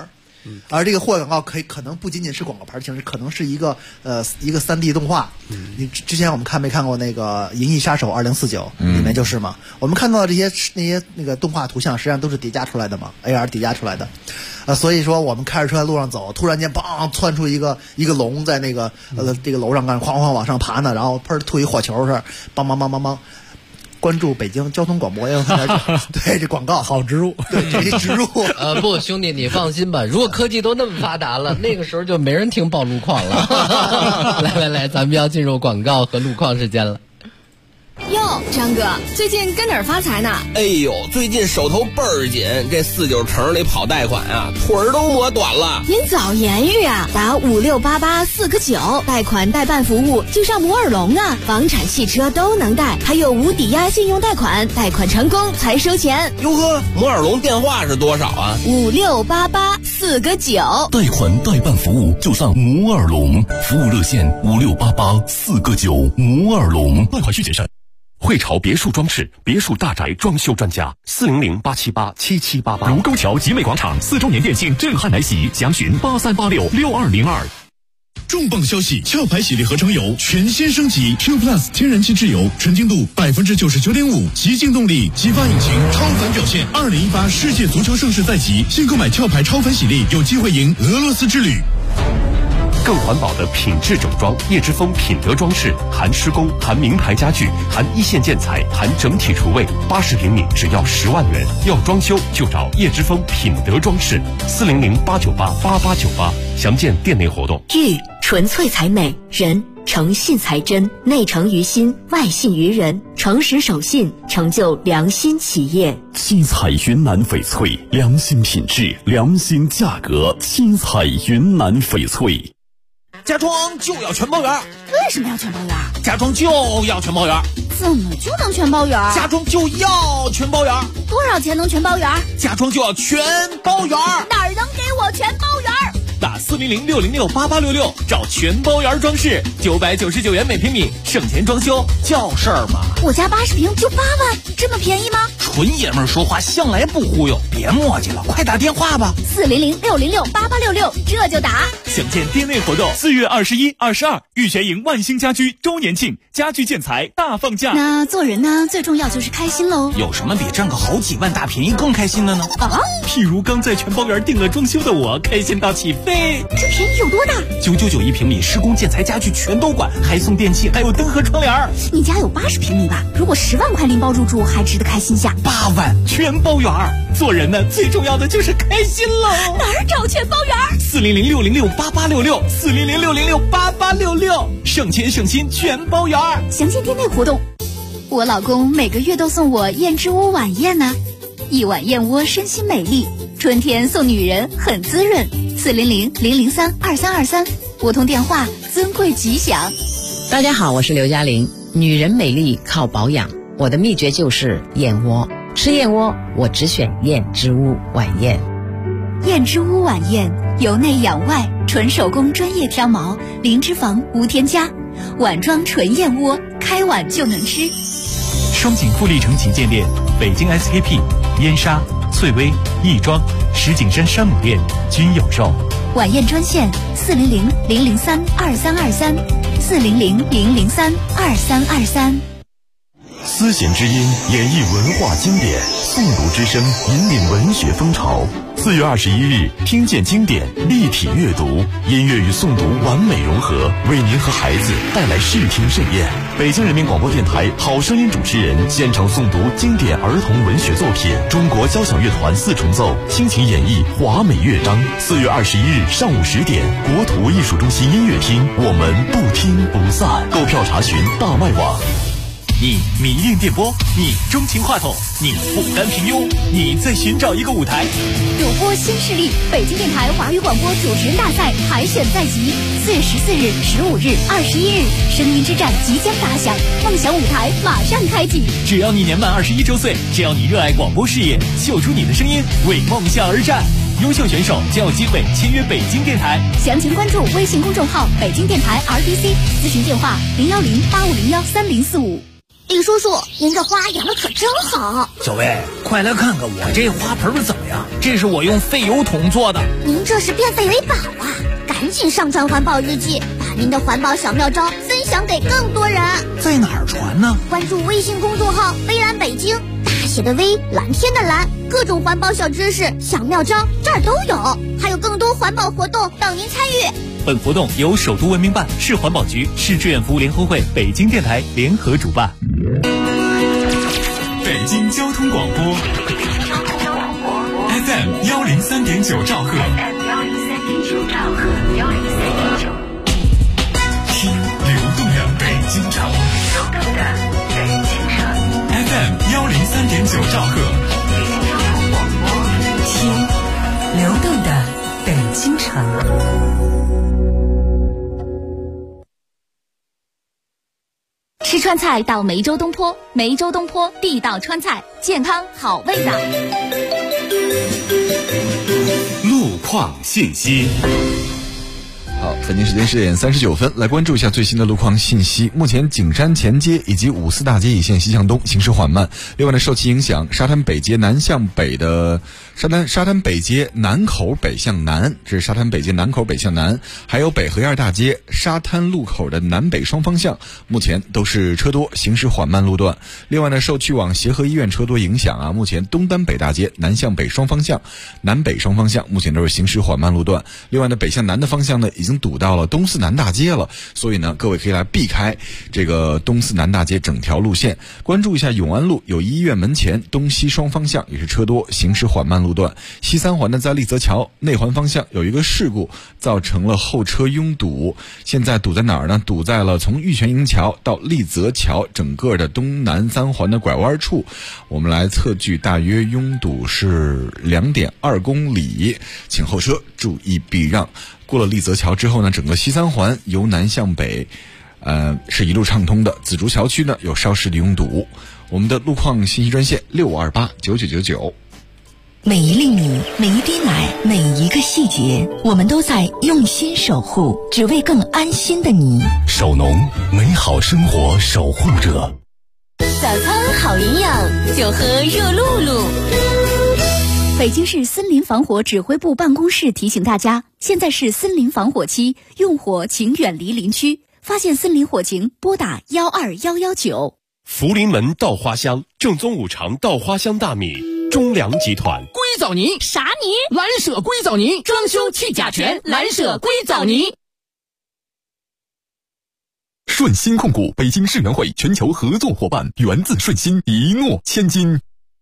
而这个户外广告可能不仅仅是广告牌形式，可能是一个 3D 动画。你之前我们看没看过那个《银翼杀手2049》里面就是嘛，我们看到的那个动画图像实际上都是叠加出来的嘛 ，AR 叠加出来的。所以说我们开着车在路上走，突然间砰窜出一个龙在那个这个楼上干哐哐往上爬呢，然后喷吐一火球是梆梆梆梆梆。关注北京交通广播，对这广告好植入， 对这植入。 不，兄弟你放心吧，如果科技都那么发达了，那个时候就没人听报路况了。来，咱们要进入广告和路况时间了。 哟，张哥，最近跟哪儿发财呢？ 哎呦，最近手头倍儿紧，这49城里跑贷款啊，腿儿都磨短了。 您早言语啊，打5688-4个9，贷款代办服务就上摩尔龙啊，房产、汽车都能贷，还有无抵押信用贷款，贷款成功才收钱。 哟呵，摩尔龙电话是多少啊 ？5688-4个9， 贷款代办服务就上摩尔龙，服务热线5688-4个9，摩尔龙，贷款需谨慎。 汇潮别墅装饰，别墅大宅装修专家，400-878-7788。卢沟桥集美广场4周年店庆震撼来袭，详询83866202。 重磅消息！壳牌洗涤合成油全新升级 Q Plus 天然气质油，纯净度99.5%，极净动力，激发引擎，超凡表现。2018世界足球盛世在即，新购买壳牌超凡洗涤，有机会赢俄罗斯之旅。 更环保的品质整装，叶之峰品德装饰，含施工，含名牌家具，含一线建材，含整体厨卫，80平米只要10万元。要装修就找叶之峰品德装饰，400-898-8898，详见店内活动。 玉纯粹才美，人诚信才真，内诚于心，外信于人，诚实守信，成就良心企业。 七彩云南翡翠，良心品质，良心价格，七彩云南翡翠。 家装就要全包圆。 为什么要全包圆？ 家装就要全包圆。 怎么就能全包圆？ 家装就要全包圆。 多少钱能全包圆？ 家装就要全包圆。 哪儿能给我全包圆？ 打400-606-8866，找全包圆装饰，999元每平米，省钱装修叫事儿嘛。 我家80平就8万，这么便宜吗？ 纯爷们儿说话向来不忽悠，别磨叽了，快打电话吧。 400-606-8866，这就打。 详见店内活动。4月21、22，玉泉营万兴家居周年庆，家居建材大放价。 那做人呢，最重要就是开心喽。 有什么比挣个好几万大便宜更开心的呢？ 啊， 譬如刚在全包圆定了装修的我，开心到起飞。 这便宜有多大 ？999一平米，施工建材家具全都管，还送电器，还有灯和窗帘。 你家有80平米吧？如果10万块拎包入住，还值得开心下。 8万全包圆。 做人呢，最重要的就是开心喽。 哪儿找全包圆 ？400-606-8866，400-606-8866，省钱省心全包圆。 详见店内活动。我老公每个月都送我燕之屋晚宴呢，一碗燕窝身心美丽，春天送女人很滋润。400-003-2323，拨通电话，尊贵吉祥。 大家好，我是刘嘉玲。女人美丽靠保养，我的秘诀就是燕窝。吃燕窝，我只选燕之屋晚宴。 燕之屋晚宴，由内养外，纯手工专业挑毛，零脂肪无添加，碗装纯燕窝，开碗就能吃。 双井富力城旗舰店、北京 SKP、燕莎、翠微、亦庄、石景山山姆店均有售。 晚宴专线400-003-2323，400-003-2323。 丝弦之音演绎文化经典，诵读之声引领文学风潮。4月21日，听见经典，立体阅读，音乐与诵读完美融合，为您和孩子带来视听盛宴。北京人民广播电台好声音主持人现场诵读经典儿童文学作品，中国交响乐团4重奏倾情演绎华美乐章。4月21日上午10点，国土艺术中心音乐厅，我们不听不散。购票查询大麦网。你迷恋电波，你钟情话筒，你不甘平庸，你在寻找一个舞台。 主播新势力，北京电台华语广播主持人大赛海选在即，4月14日、15日、21日，声音之战即将打响，梦想舞台马上开启。 只要你年满21周岁，只要你热爱广播事业，秀出你的声音，为梦想而战。优秀选手将有机会签约北京电台。 详情关注微信公众号北京电台 RDC， 咨询电话010-8501-3045。 李叔叔，您这花养的可真好。 小薇，快来看看我这花盆怎么样？这是我用废油桶做的。 您这是变废为宝啊！赶紧上传环保日记，把您的环保小妙招分享给更多人。 在哪儿传呢？ 关注微信公众号“微蓝北京”，大写的微，蓝天的蓝，各种环保小知识、小妙招这儿都有，还有更多环保活动等您参与。 本活动由首都文明办、市环保局、市志愿服务联合会、北京电台联合主办。 北京交通广播 FM 103.9兆赫，听流动的北京城，FM 103.9兆赫， 听流动的北京城。 吃川菜到梅州东坡，梅州东坡地道川菜，健康好味道。 路况信息。 好，北京时间10点39分，来关注一下最新的路况信息。目前景山前街以及五四大街一线西向东行驶缓慢。另外呢，受其影响，沙滩北街南向北的沙滩北街南口北向南，这是沙滩北街南口北向南，还有北河沿大街沙滩路口的南北双方向，目前都是车多，行驶缓慢路段。另外呢，受去往协和医院车多影响啊，目前东单北大街南向北双方向、南北双方向目前都是行驶缓慢路段。另外呢，北向南的方向呢，已经堵到了东四南大街了，所以呢，各位可以来避开这个东四南大街整条路线。关注一下永安路友谊医院门前东西双方向也是车多，行驶缓慢路段。西三环呢，在立泽桥内环方向有一个事故，造成了后车拥堵。现在堵在哪儿呢？堵在了从玉泉营桥到立泽桥整个的东南三环的拐弯处。我们来测距，大约拥堵是2.2公里，请后车注意避让。过了立泽桥之后呢，整个西三环由南向北是一路畅通的。紫竹桥区呢有稍事的拥堵。我们的路况信息专线65289999。 每一粒米，每一滴奶，每一个细节，我们都在用心守护，只为更安心的你。 守农，美好生活守护者。 早餐好营养，就喝热露露。北京市森林防火指挥部办公室提醒大家，现在是森林防火期，用火请远离林区。发现森林火情，拨打12119。 福临门稻花香，正宗五常稻花香大米，中粮集团。 硅藻泥啥泥？ 蓝舍硅藻泥，装修去甲醛，蓝舍硅藻泥。 顺鑫控股北京世园会全球合作伙伴，源自顺鑫，一诺千金。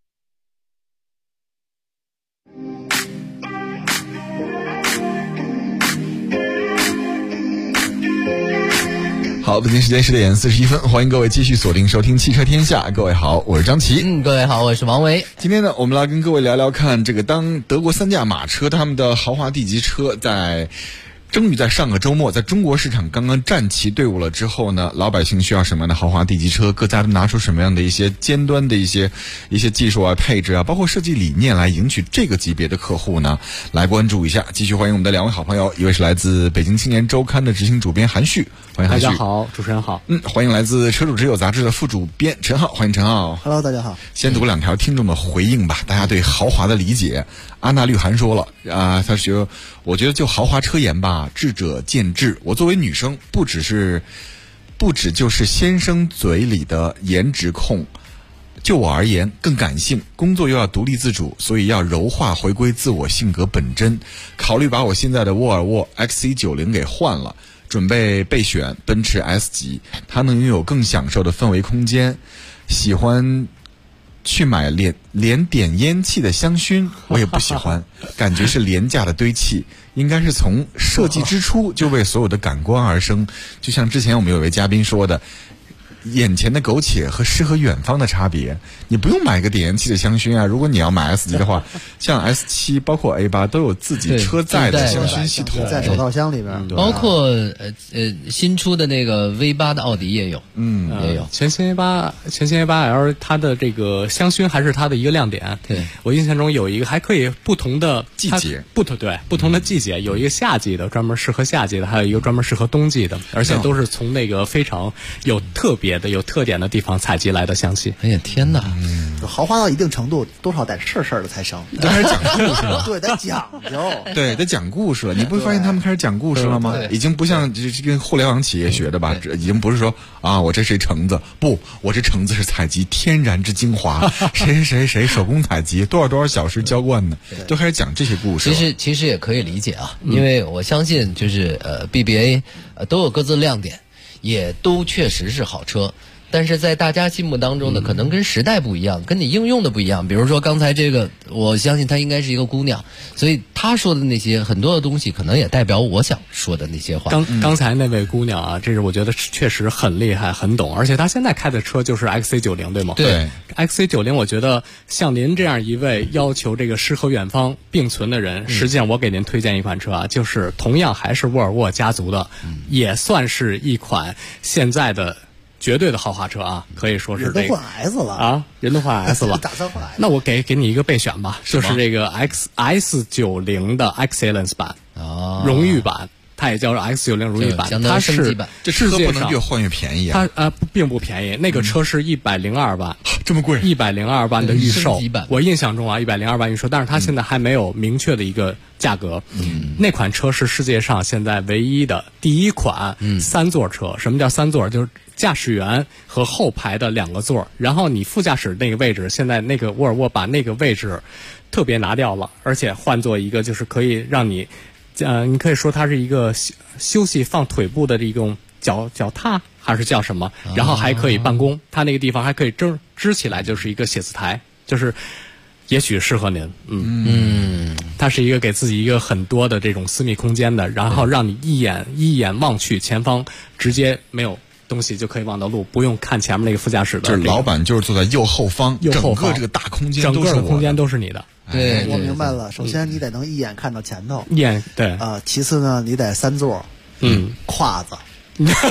好，北京时间10点41分，欢迎各位继续锁定收听汽车天下。各位好，我是张琪。 各位好，我是王维。 今天呢，我们来跟各位聊聊看这个当德国3驾马车他们的豪华 D 级车终于在上个周末在中国市场刚刚站齐队伍了之后呢，老百姓需要什么样的豪华 D 级车，各家都拿出什么样的一些尖端的一些技术啊、配置啊，包括设计理念来迎娶这个级别的客户呢，来关注一下。继续欢迎我们的2位好朋友，一位是来自北京青年周刊的执行主编韩旭，欢迎韩旭。 大家好，主持人好。 欢迎来自车主之友杂志的副主编陈浩，欢迎陈浩。 Hello， 大家好。 先读2条听众的回应吧，大家对豪华的理解。阿娜绿涵说了他说我觉得就豪华车言吧，智者见智。我作为女生，不只就是先生嘴里的颜值控，就我而言更感性，工作又要独立自主，所以要柔化回归自我性格本真。考虑把我现在的沃尔沃 XC90 给换了，准备备选奔驰 S 级，它能拥有更享受的氛围空间。喜欢去买连点烟器的香薰，我也不喜欢，感觉是廉价的堆砌，应该是从设计之初就为所有的感官而生。就像之前我们有位嘉宾说的，眼前的苟且和诗和远方的差别，你不用买一个点烟器的香薰啊。如果你要买 S 级的话，像 S7 包括 A8 都有自己车载的香薰系统， 在手套箱里边， 包括新出的那个 V8 的奥迪也有，也有。 全新 A8L 它的这个香薰还是它的一个亮点。 对， 我印象中有一个还可以不同的季节， 不同的季节，有一个夏季的专门适合夏季的，还有一个专门适合冬季的，而且都是从那个非常有特别别的、有特点的地方采集来的香气。 哎呀，天哪！ 豪华到一定程度，多少得事儿的才成。 就开始讲故事了， 对，得讲究， 对，得讲故事了。你不会发现他们开始讲故事了吗？已经不像就是跟互联网企业学的吧？已经不是说啊，我这是一橙子，不，我这橙子是采集天然之精华，谁手工采集，多少小时浇灌的，都开始讲这些故事了。 其实也可以理解啊，因为我相信就是BBA 都有各自的亮点，也都确实是好车。但是在大家心目当中呢，可能跟时代不一样，跟你应用的不一样。比如说刚才这个，我相信她应该是一个姑娘，所以她说的那些很多的东西，可能也代表我想说的那些话。 刚才那位姑娘啊，这是我觉得确实很厉害、很懂，而且她现在开的车就是 XC90， 对吗？ 对 ，XC90， 我觉得像您这样一位要求这个诗和远方并存的人，实际上我给您推荐一款车啊，就是同样还是沃尔沃家族的，也算是一款现在的绝对的豪华车啊，可以说是这个人都换 S 了啊，人都换 S 了， 打算换 S。 那我给你一个备选吧，就是这个 S90的 Excellence 版，荣誉版。它也叫 X90 荣誉版，它是这车不能越换越便宜啊！它并不便宜，那个车是102万， 这么贵 ，102万的预售。我印象中啊，102万预售，但是它现在还没有明确的一个价格。那款车是世界上现在唯一的第一款3座车。什么叫3座？就是驾驶员和后排的2个座，然后你副驾驶那个位置，现在那个沃尔沃把那个位置特别拿掉了，而且换做一个就是可以让你。你可以说它是一个休息放腿部的这种脚踏，还是叫什么？然后还可以办公，它那个地方还可以支起来，就是一个写字台，就是也许适合您。它是一个给自己一个很多的这种私密空间的，然后让你一眼望去前方直接没有东西就可以望到路，不用看前面那个副驾驶的。 就是老板就是坐在右后方，整个这个大空间都是整个空间都是你的。 对， 我明白了。首先你得能一眼看到前头， 对其次呢，你得3座，胯子， 你得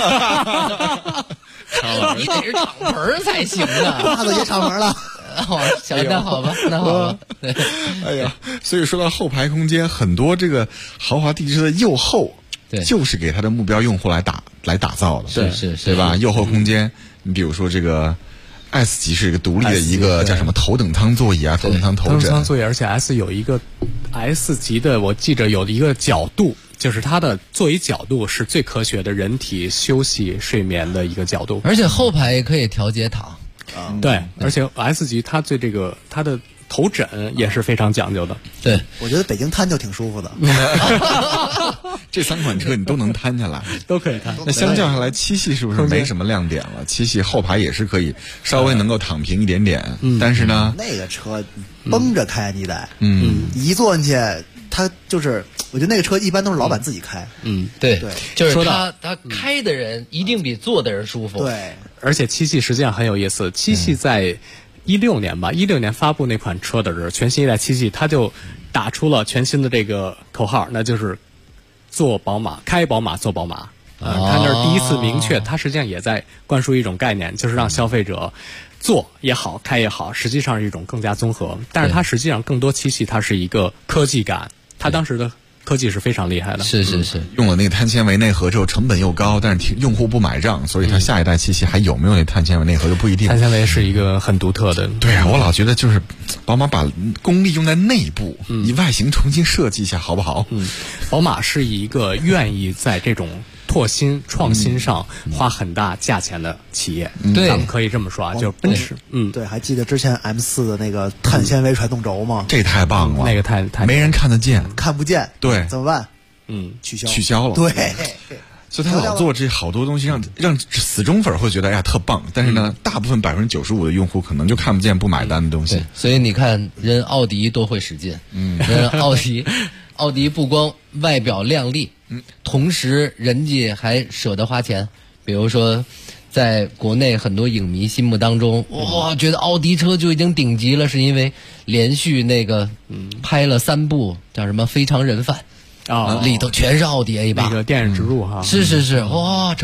是敞篷才行啊， 胯子也敞篷了。 那好吧，那好吧。 哎呀，所以说到后排空间，很多这个豪华 D 级车的右后，就是给它的目标用户来打造的，对吧？右后空间，你比如说这个。S 级是一个独立的一个叫什么头等舱座椅啊，头等舱头枕。头等舱座椅，而且 S 有一个 S 级的，我记着有一个角度，就是它的座椅角度是最科学的人体休息睡眠的一个角度。 而且后排也可以调节躺。 对，而且 S 级它对这个它的头枕也是非常讲究的。 对， 我觉得北京瘫就挺舒服的。 这3款车你都能摊下来， 都可以摊。 那相较下来，7系是不是没什么亮点了？7系后排也是可以稍微能够躺平一点点，但是呢， 那个车绷着开，你得，一坐进去，它就是，我觉得那个车一般都是老板自己开。 对，就是他开的人一定比坐的人舒服。 对， 而且7系实际上很有意思，7系在16年发布那款车的时候，全新一代7系，它就打出了全新的这个口号，那就是坐宝马，开宝马，坐宝马。它那是第一次明确，它实际上也在灌输一种概念，就是让消费者坐也好，开也好，实际上是一种更加综合。但是它实际上更多7系它是一个科技感，它当时的科技是非常厉害的。 是， 用了那个碳纤维内核之后成本又高，但是用户不买账，所以它下一代7系还有没有那碳纤维内核就不一定。 碳纤维是一个很独特的。 对啊，我老觉得就是宝马把功力用在内部，以外形重新设计一下好不好？ 宝马是一个愿意在这种拓新创新上花很大价钱的企业，咱们可以这么说啊，就是奔驰。 对，还记得之前 M4 的那个碳纤维传动轴吗？ 这太棒了， 那个太没人看得见， 看不见， 对， 怎么办？取消了。 对，所以他老做这好多东西，让死忠粉会觉得哎呀特棒，但是呢，大部分95%的用户可能就看不见不买单的东西。 所以你看，人奥迪都会使劲，人奥迪不光外表靓丽，同时人家还舍得花钱。比如说，在国内很多影迷心目当中，哇，觉得奥迪车就已经顶级了，是因为连续那个拍了3部叫什么《非常人贩》里头全是奥迪 A8， 那个电影植入哈， 是，哇，成功，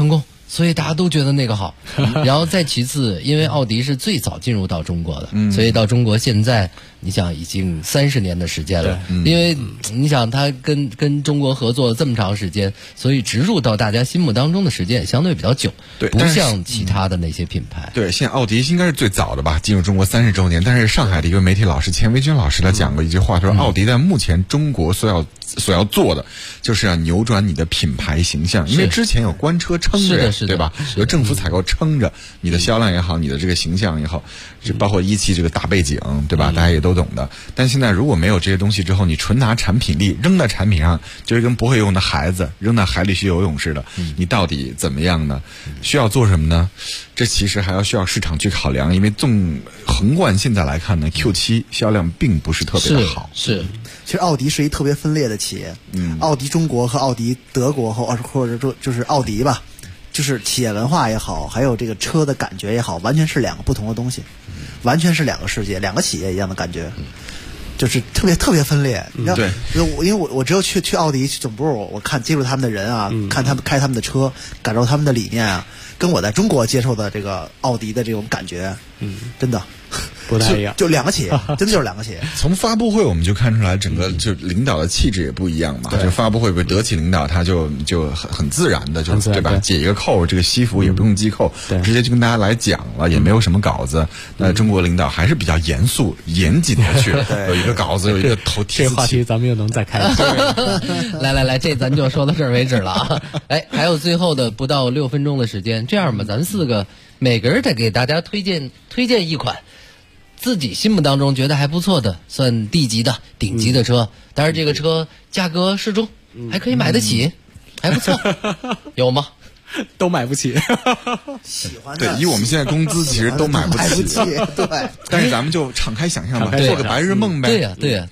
所以大家都觉得那个好。然后再其次，因为奥迪是最早进入到中国的，所以到中国现在你想已经30年的时间了。因为你想他跟中国合作了这么长时间，所以植入到大家心目当中的时间也相对比较久， 对， 不像其他的那些品牌。 对，现在奥迪应该是最早的吧，进入中国30周年。但是上海的一个媒体老师钱维军老师他讲过一句话，他说奥迪在目前中国所要做的就是要扭转你的品牌形象，因为之前有官车撑着，对吧？有政府采购撑着你的销量也好，你的这个形象也好，包括一汽这个大背景，对吧？大家也都懂的。但现在如果没有这些东西之后，你纯拿产品力扔在产品上，就是跟不会游泳的孩子扔到海里去游泳似的，你到底怎么样呢？需要做什么呢？这其实还需要市场去考量，因为横贯现在来看呢 ，Q7 销量并不是特别的好。 是， 其实奥迪是一特别分裂的企业，奥迪中国和奥迪德国或者说就是奥迪吧，就是企业文化也好，还有这个车的感觉也好，完全是两个不同的东西，完全是两个世界，两个企业一样的感觉。就是特别分裂，你知道？因为我只有去奥迪总部，我接触他们的人啊，看他们开他们的车，感受他们的理念啊，跟我在中国接受的这个奥迪的这种感觉，真的不太一样， 就两个企业，真的就是两个企业。 从发布会我们就看出来，整个就领导的气质也不一样嘛。就发布会，德企领导他就很自然的，对吧？解一个扣，这个西服也不用系扣，直接就跟大家来讲了，也没有什么稿子。那中国领导还是比较严肃、严谨的去，有一个稿子，有一个头提。 这个话题咱们又能再开。 来，这咱就说到这儿为止了啊！哎，还有最后的不到6分钟的时间，这样吧，咱4个每个人再给大家推荐一款自己心目当中觉得还不错的，算 D 级的顶级的车，但是这个车价格适中，还可以买得起，还不错，有吗？ 都买不起， 喜欢对，以我们现在工资其实都买不起， 对。 但是咱们就敞开想象吧，做个白日梦呗。 对呀。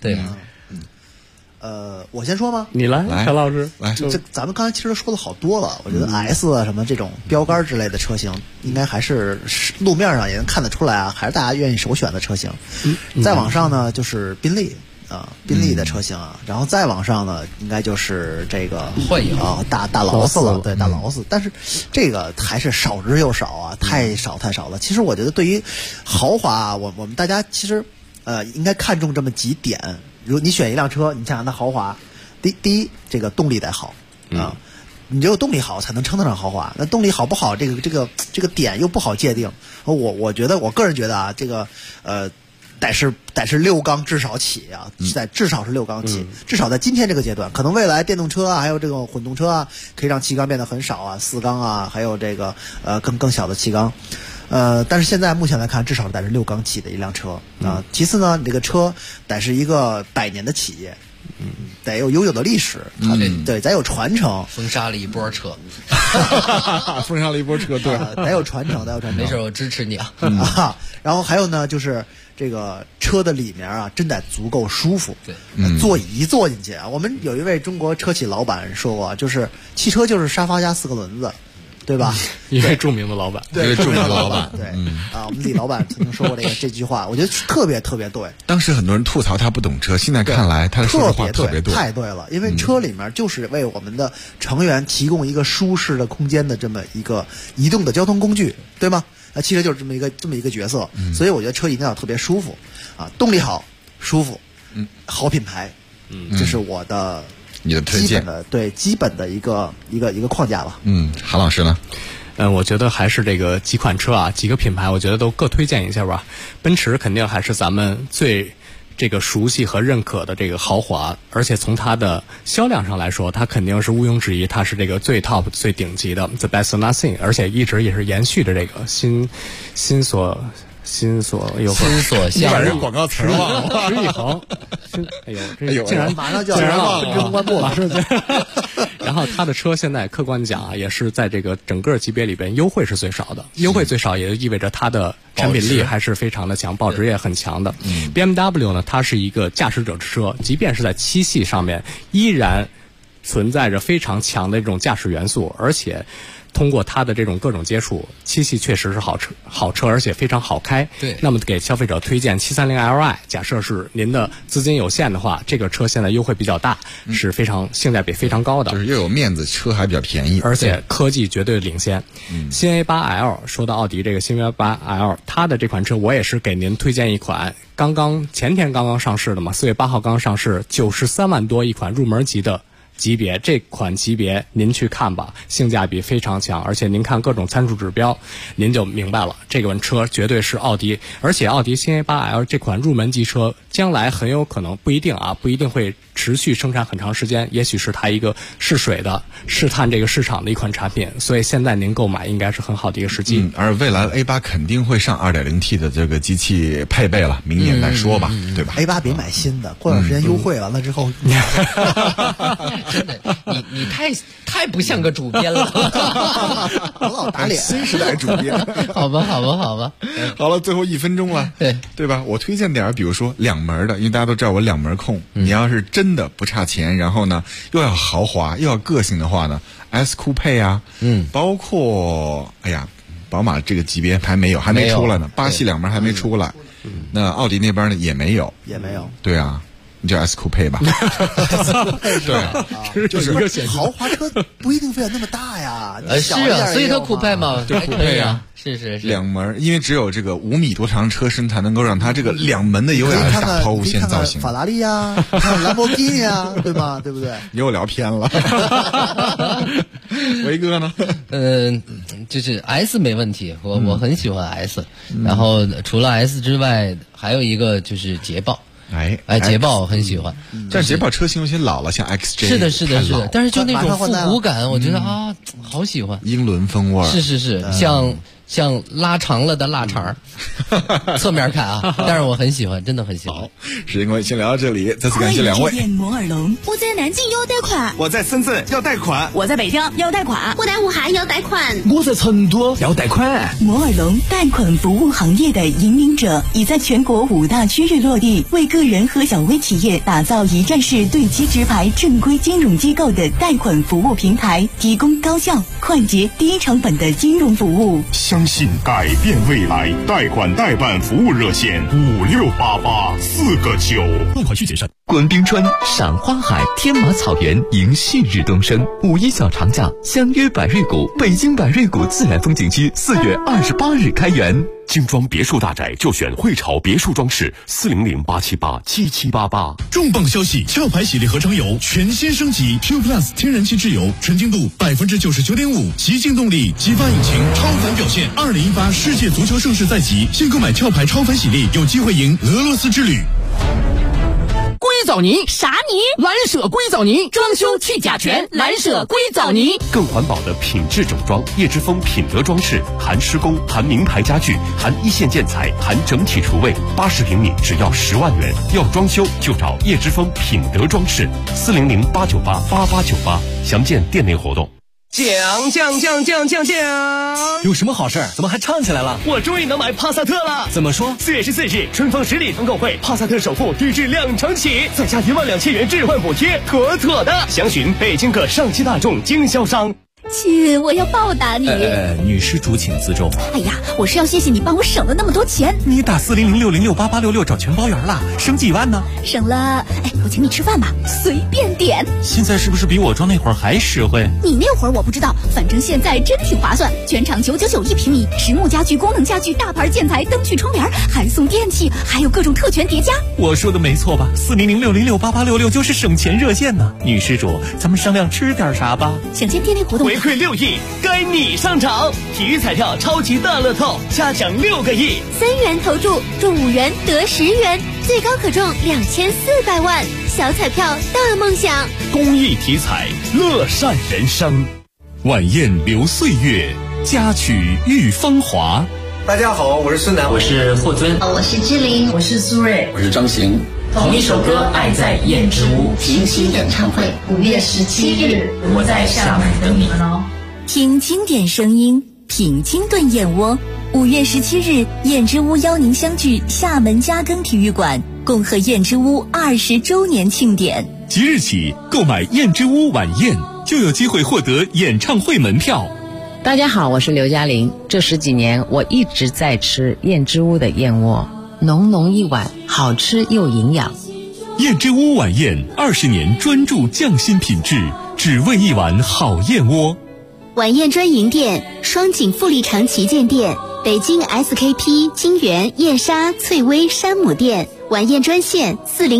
我先说吗？ 你来，陈老师来。 这咱们刚才其实说的好多了，我觉得 S 啊什么这种标杆之类的车型，应该还是路面上也能看得出来啊，还是大家愿意首选的车型。再往上呢，就是宾利。宾利的车型啊，然后再往上呢，应该就是这个幻影啊，大劳斯了，对，大劳斯。但是这个还是少之又少啊，太少了。其实我觉得对于豪华，我们大家其实应该看重这么几点。如果你选一辆车，你想让它豪华，第一，这个动力得好啊，你只有动力好才能称得上豪华。那动力好不好，这个点又不好界定。我觉得，我个人觉得啊，这个得是6缸至少起啊，至少是6缸起，至少在今天这个阶段，可能未来电动车啊，还有这个混动车啊，可以让气缸变得很少啊，4缸啊，还有这个更小的气缸，但是现在目前来看，至少得是6缸起的一辆车啊。其次呢，你这个车得是一个100年的企业。得有悠久的历史，对，得有传承。 封杀了一波车， 封杀了一波车，对， 得有传承， 没事，我支持你啊。 然后还有呢，就是这个车的里面啊，真得足够舒服。 对， 座椅坐进去啊，我们有一位中国车企老板说过，就是汽车就是沙发加4个轮子。对吧？ 一位著名的老板， 对， 著名的老板， 对，我们李老板曾经说过这句话，我觉得特别对。 当时很多人吐槽他不懂车，现在看来他的说的话特别对， 太对了。因为车里面就是为我们的成员提供一个舒适的空间的这么一个移动的交通工具，对吗？汽车就是这么一个角色，所以我觉得车一定要特别舒服啊，动力好，舒服，好品牌，这是我的。 你的推荐基本的一个框架吧。 韩老师呢？ 我觉得还是这个几款车啊，几个品牌，我觉得都各推荐一下吧。奔驰肯定还是咱们最这个熟悉和认可的这个豪华，而且从它的销量上来说，它肯定是毋庸置疑，它是这个最 top 最顶级的 The Best of Nothing， 而且一直也是延续着这个新所向人广告词忘了， 石一恒，哎呦，竟然马上就要分钟关部了， 是不是？然后他的车现在客观讲啊，也是在这个整个级别里边优惠是最少的，优惠最少也就意味着它的产品力还是非常的强，保值也很强的。BMW 呢，它是一个驾驶者之车，即便是在7系上面，依然存在着非常强的这种驾驶元素，而且通过它的这种各种接触，7系确实是好车，而且非常好开。 对， 那么给消费者推荐730Li，假设是您的资金有限的话，这个车现在优惠比较大，是非常性价比非常高的， 就是又有面子，车还比较便宜， 而且科技绝对领先。新 A8L 说到奥迪这个新 A8L， 它的这款车我也是给您推荐一款前天刚刚上市的嘛，4月8号刚上市，93万多一款入门级的级别，这款级别您去看吧，性价比非常强，而且您看各种参数指标，您就明白了，这款车绝对是奥迪。而且奥迪新 A8L 这款入门级车，将来很有可能不一定会持续生产很长时间，也许是它一个试水的试探这个市场的一款产品，所以现在您购买应该是很好的一个时机。 而未来 A8 肯定会上 2.0T 的这个机器配备了，明年再说吧，对吧 ？A8 别买新的，过段时间优惠完了之后。 真的，你太不像个主编了， 我老打脸。 新时代主编， 好吧。 好了，最后1分钟了，对吧？我推荐点，比如说2门的，因为大家都知道我2门控。你要是真的不差钱，然后呢又要豪华又要个性的话呢 ，S 酷配啊，包括宝马这个级别还没出来呢，8系2门还没出来，那奥迪那边呢也没有，对啊。你叫 S 酷配吧， 对，就是豪华车不一定非要那么大呀， 是啊，所以它酷配嘛， 对，酷配啊， 是 2门，因为只有这个5米多长车身才能够让它这个2门的优雅大抛物线造型。 法拉利呀，兰博基尼呀，对吧？对不对？ 你又聊偏了，维哥呢？ 就是 S 没问题，我很喜欢 S，然后除了 S 之外，还有一个就是捷豹。捷豹我很喜欢， 但是捷豹车型有些老了，像 XJ 是的，但是就那种复古感，我觉得好喜欢。 英伦风味是，像拉长了的腊肠，侧面看啊，但是我很喜欢，真的很喜欢。 好，时间关系先聊到这里，再次感谢2位。 摩尔龙，我在南京要贷款， 我在深圳要贷款， 我在北京要贷款， 我在武汉要贷款， 我在成都要贷款。 摩尔龙贷款服务行业的引领者，已在全国5大区域落地，为个人和小微企业打造一站式对接直排正规金融机构的贷款服务平台，提供高效、快捷、低成本的金融服务。 相信改变未来，贷款代办服务热线5688 4个9， 贷款需谨慎。 滚冰川、赏花海、天马草原迎旭日东升。5一小长假，相约百瑞谷，北京百瑞谷自然风景区4月28日开园。 精装别墅大宅就选汇潮别墅装饰，400-878-7788。 重磅消息！壳牌洗涤合成油全新升级 Q Plus 天然气质油，纯净度99.5%，极净动力，激发引擎，超凡表现。2018世界足球盛世在即，现购买壳牌超凡洗涤，有机会赢俄罗斯之旅。 硅藻泥啥泥？ 蓝舍硅藻泥，装修去甲醛，蓝舍硅藻泥。 更环保的品质整装，叶之峰品德装饰，含施工，含名牌家具，含一线建材，含整体厨卫，80平米只要10万元。要装修就找叶之峰品德装饰，400-898-8898，详见店内活动。 奖！ 有什么好事？怎么还唱起来了？ 我终于能买帕萨特了！ 怎么说 ？4月14日，春风10里团购会，帕萨特首付低至2成起，再加12000元置换补贴，妥妥的！详询北京各上汽大众经销商。 亲，我要报答你。 女施主请自重。 哎呀，我是要谢谢你帮我省了那么多钱。 你打400-606-8866找全包圆了，省几万呢？ 省了，我请你吃饭吧，随便点。 现在是不是比我装那会儿还实惠？ 你那会儿我不知道，反正现在真挺划算，全场9991平米，实木家具、功能家具、大牌建材、灯具、窗帘，还送电器，还有各种特权叠加。 我说的没错吧？400-606-8866就是省钱热线呢。女施主，咱们商量吃点啥吧？ 想见店内活动。 回馈6亿，该你上场！体育彩票超级大乐透，加奖6个亿 ，3元投注，中5元得10元，最高可中2400万。小彩票大梦想， 公益体彩，乐善人生。 晚宴留岁月，佳曲遇芳华。 大家好，我是孙楠， 我是霍尊， 我是志玲， 我是苏芮， 我是张行。 同一首歌，爱在燕之屋平行演唱会5月17日， 我在厦门等你们哦。 听经典声音，品清炖燕窝。5月17日，燕之屋邀您相聚厦门嘉庚体育馆，共贺燕之屋20周年庆典。 即日起购买燕之屋晚宴，就有机会获得演唱会门票。 大家好，我是刘嘉玲。这10几年，我一直在吃燕之屋的燕窝，浓浓一碗，好吃又营养。 燕之屋晚宴20年专注匠心品质，只为一碗好燕窝。 晚宴专营店：双井富力城旗舰店、北京 SKP 金源燕莎翠微山姆店。晚宴专线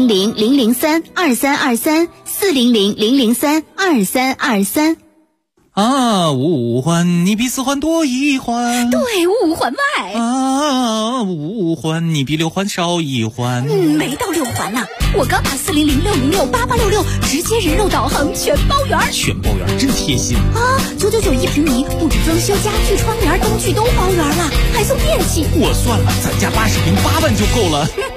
400-003-2323，400-003-2323。 啊，五环你比4环多1环， 对，5环外。 啊，5环你比6环少1环。 没到6环呢。我刚打400-606-8866，直接人肉导航全包圆。 全包圆真贴心啊！999一平米，布置装修、家具、窗帘、灯具都包圆了，还送电器。 我算了，咱家80平8万就够了。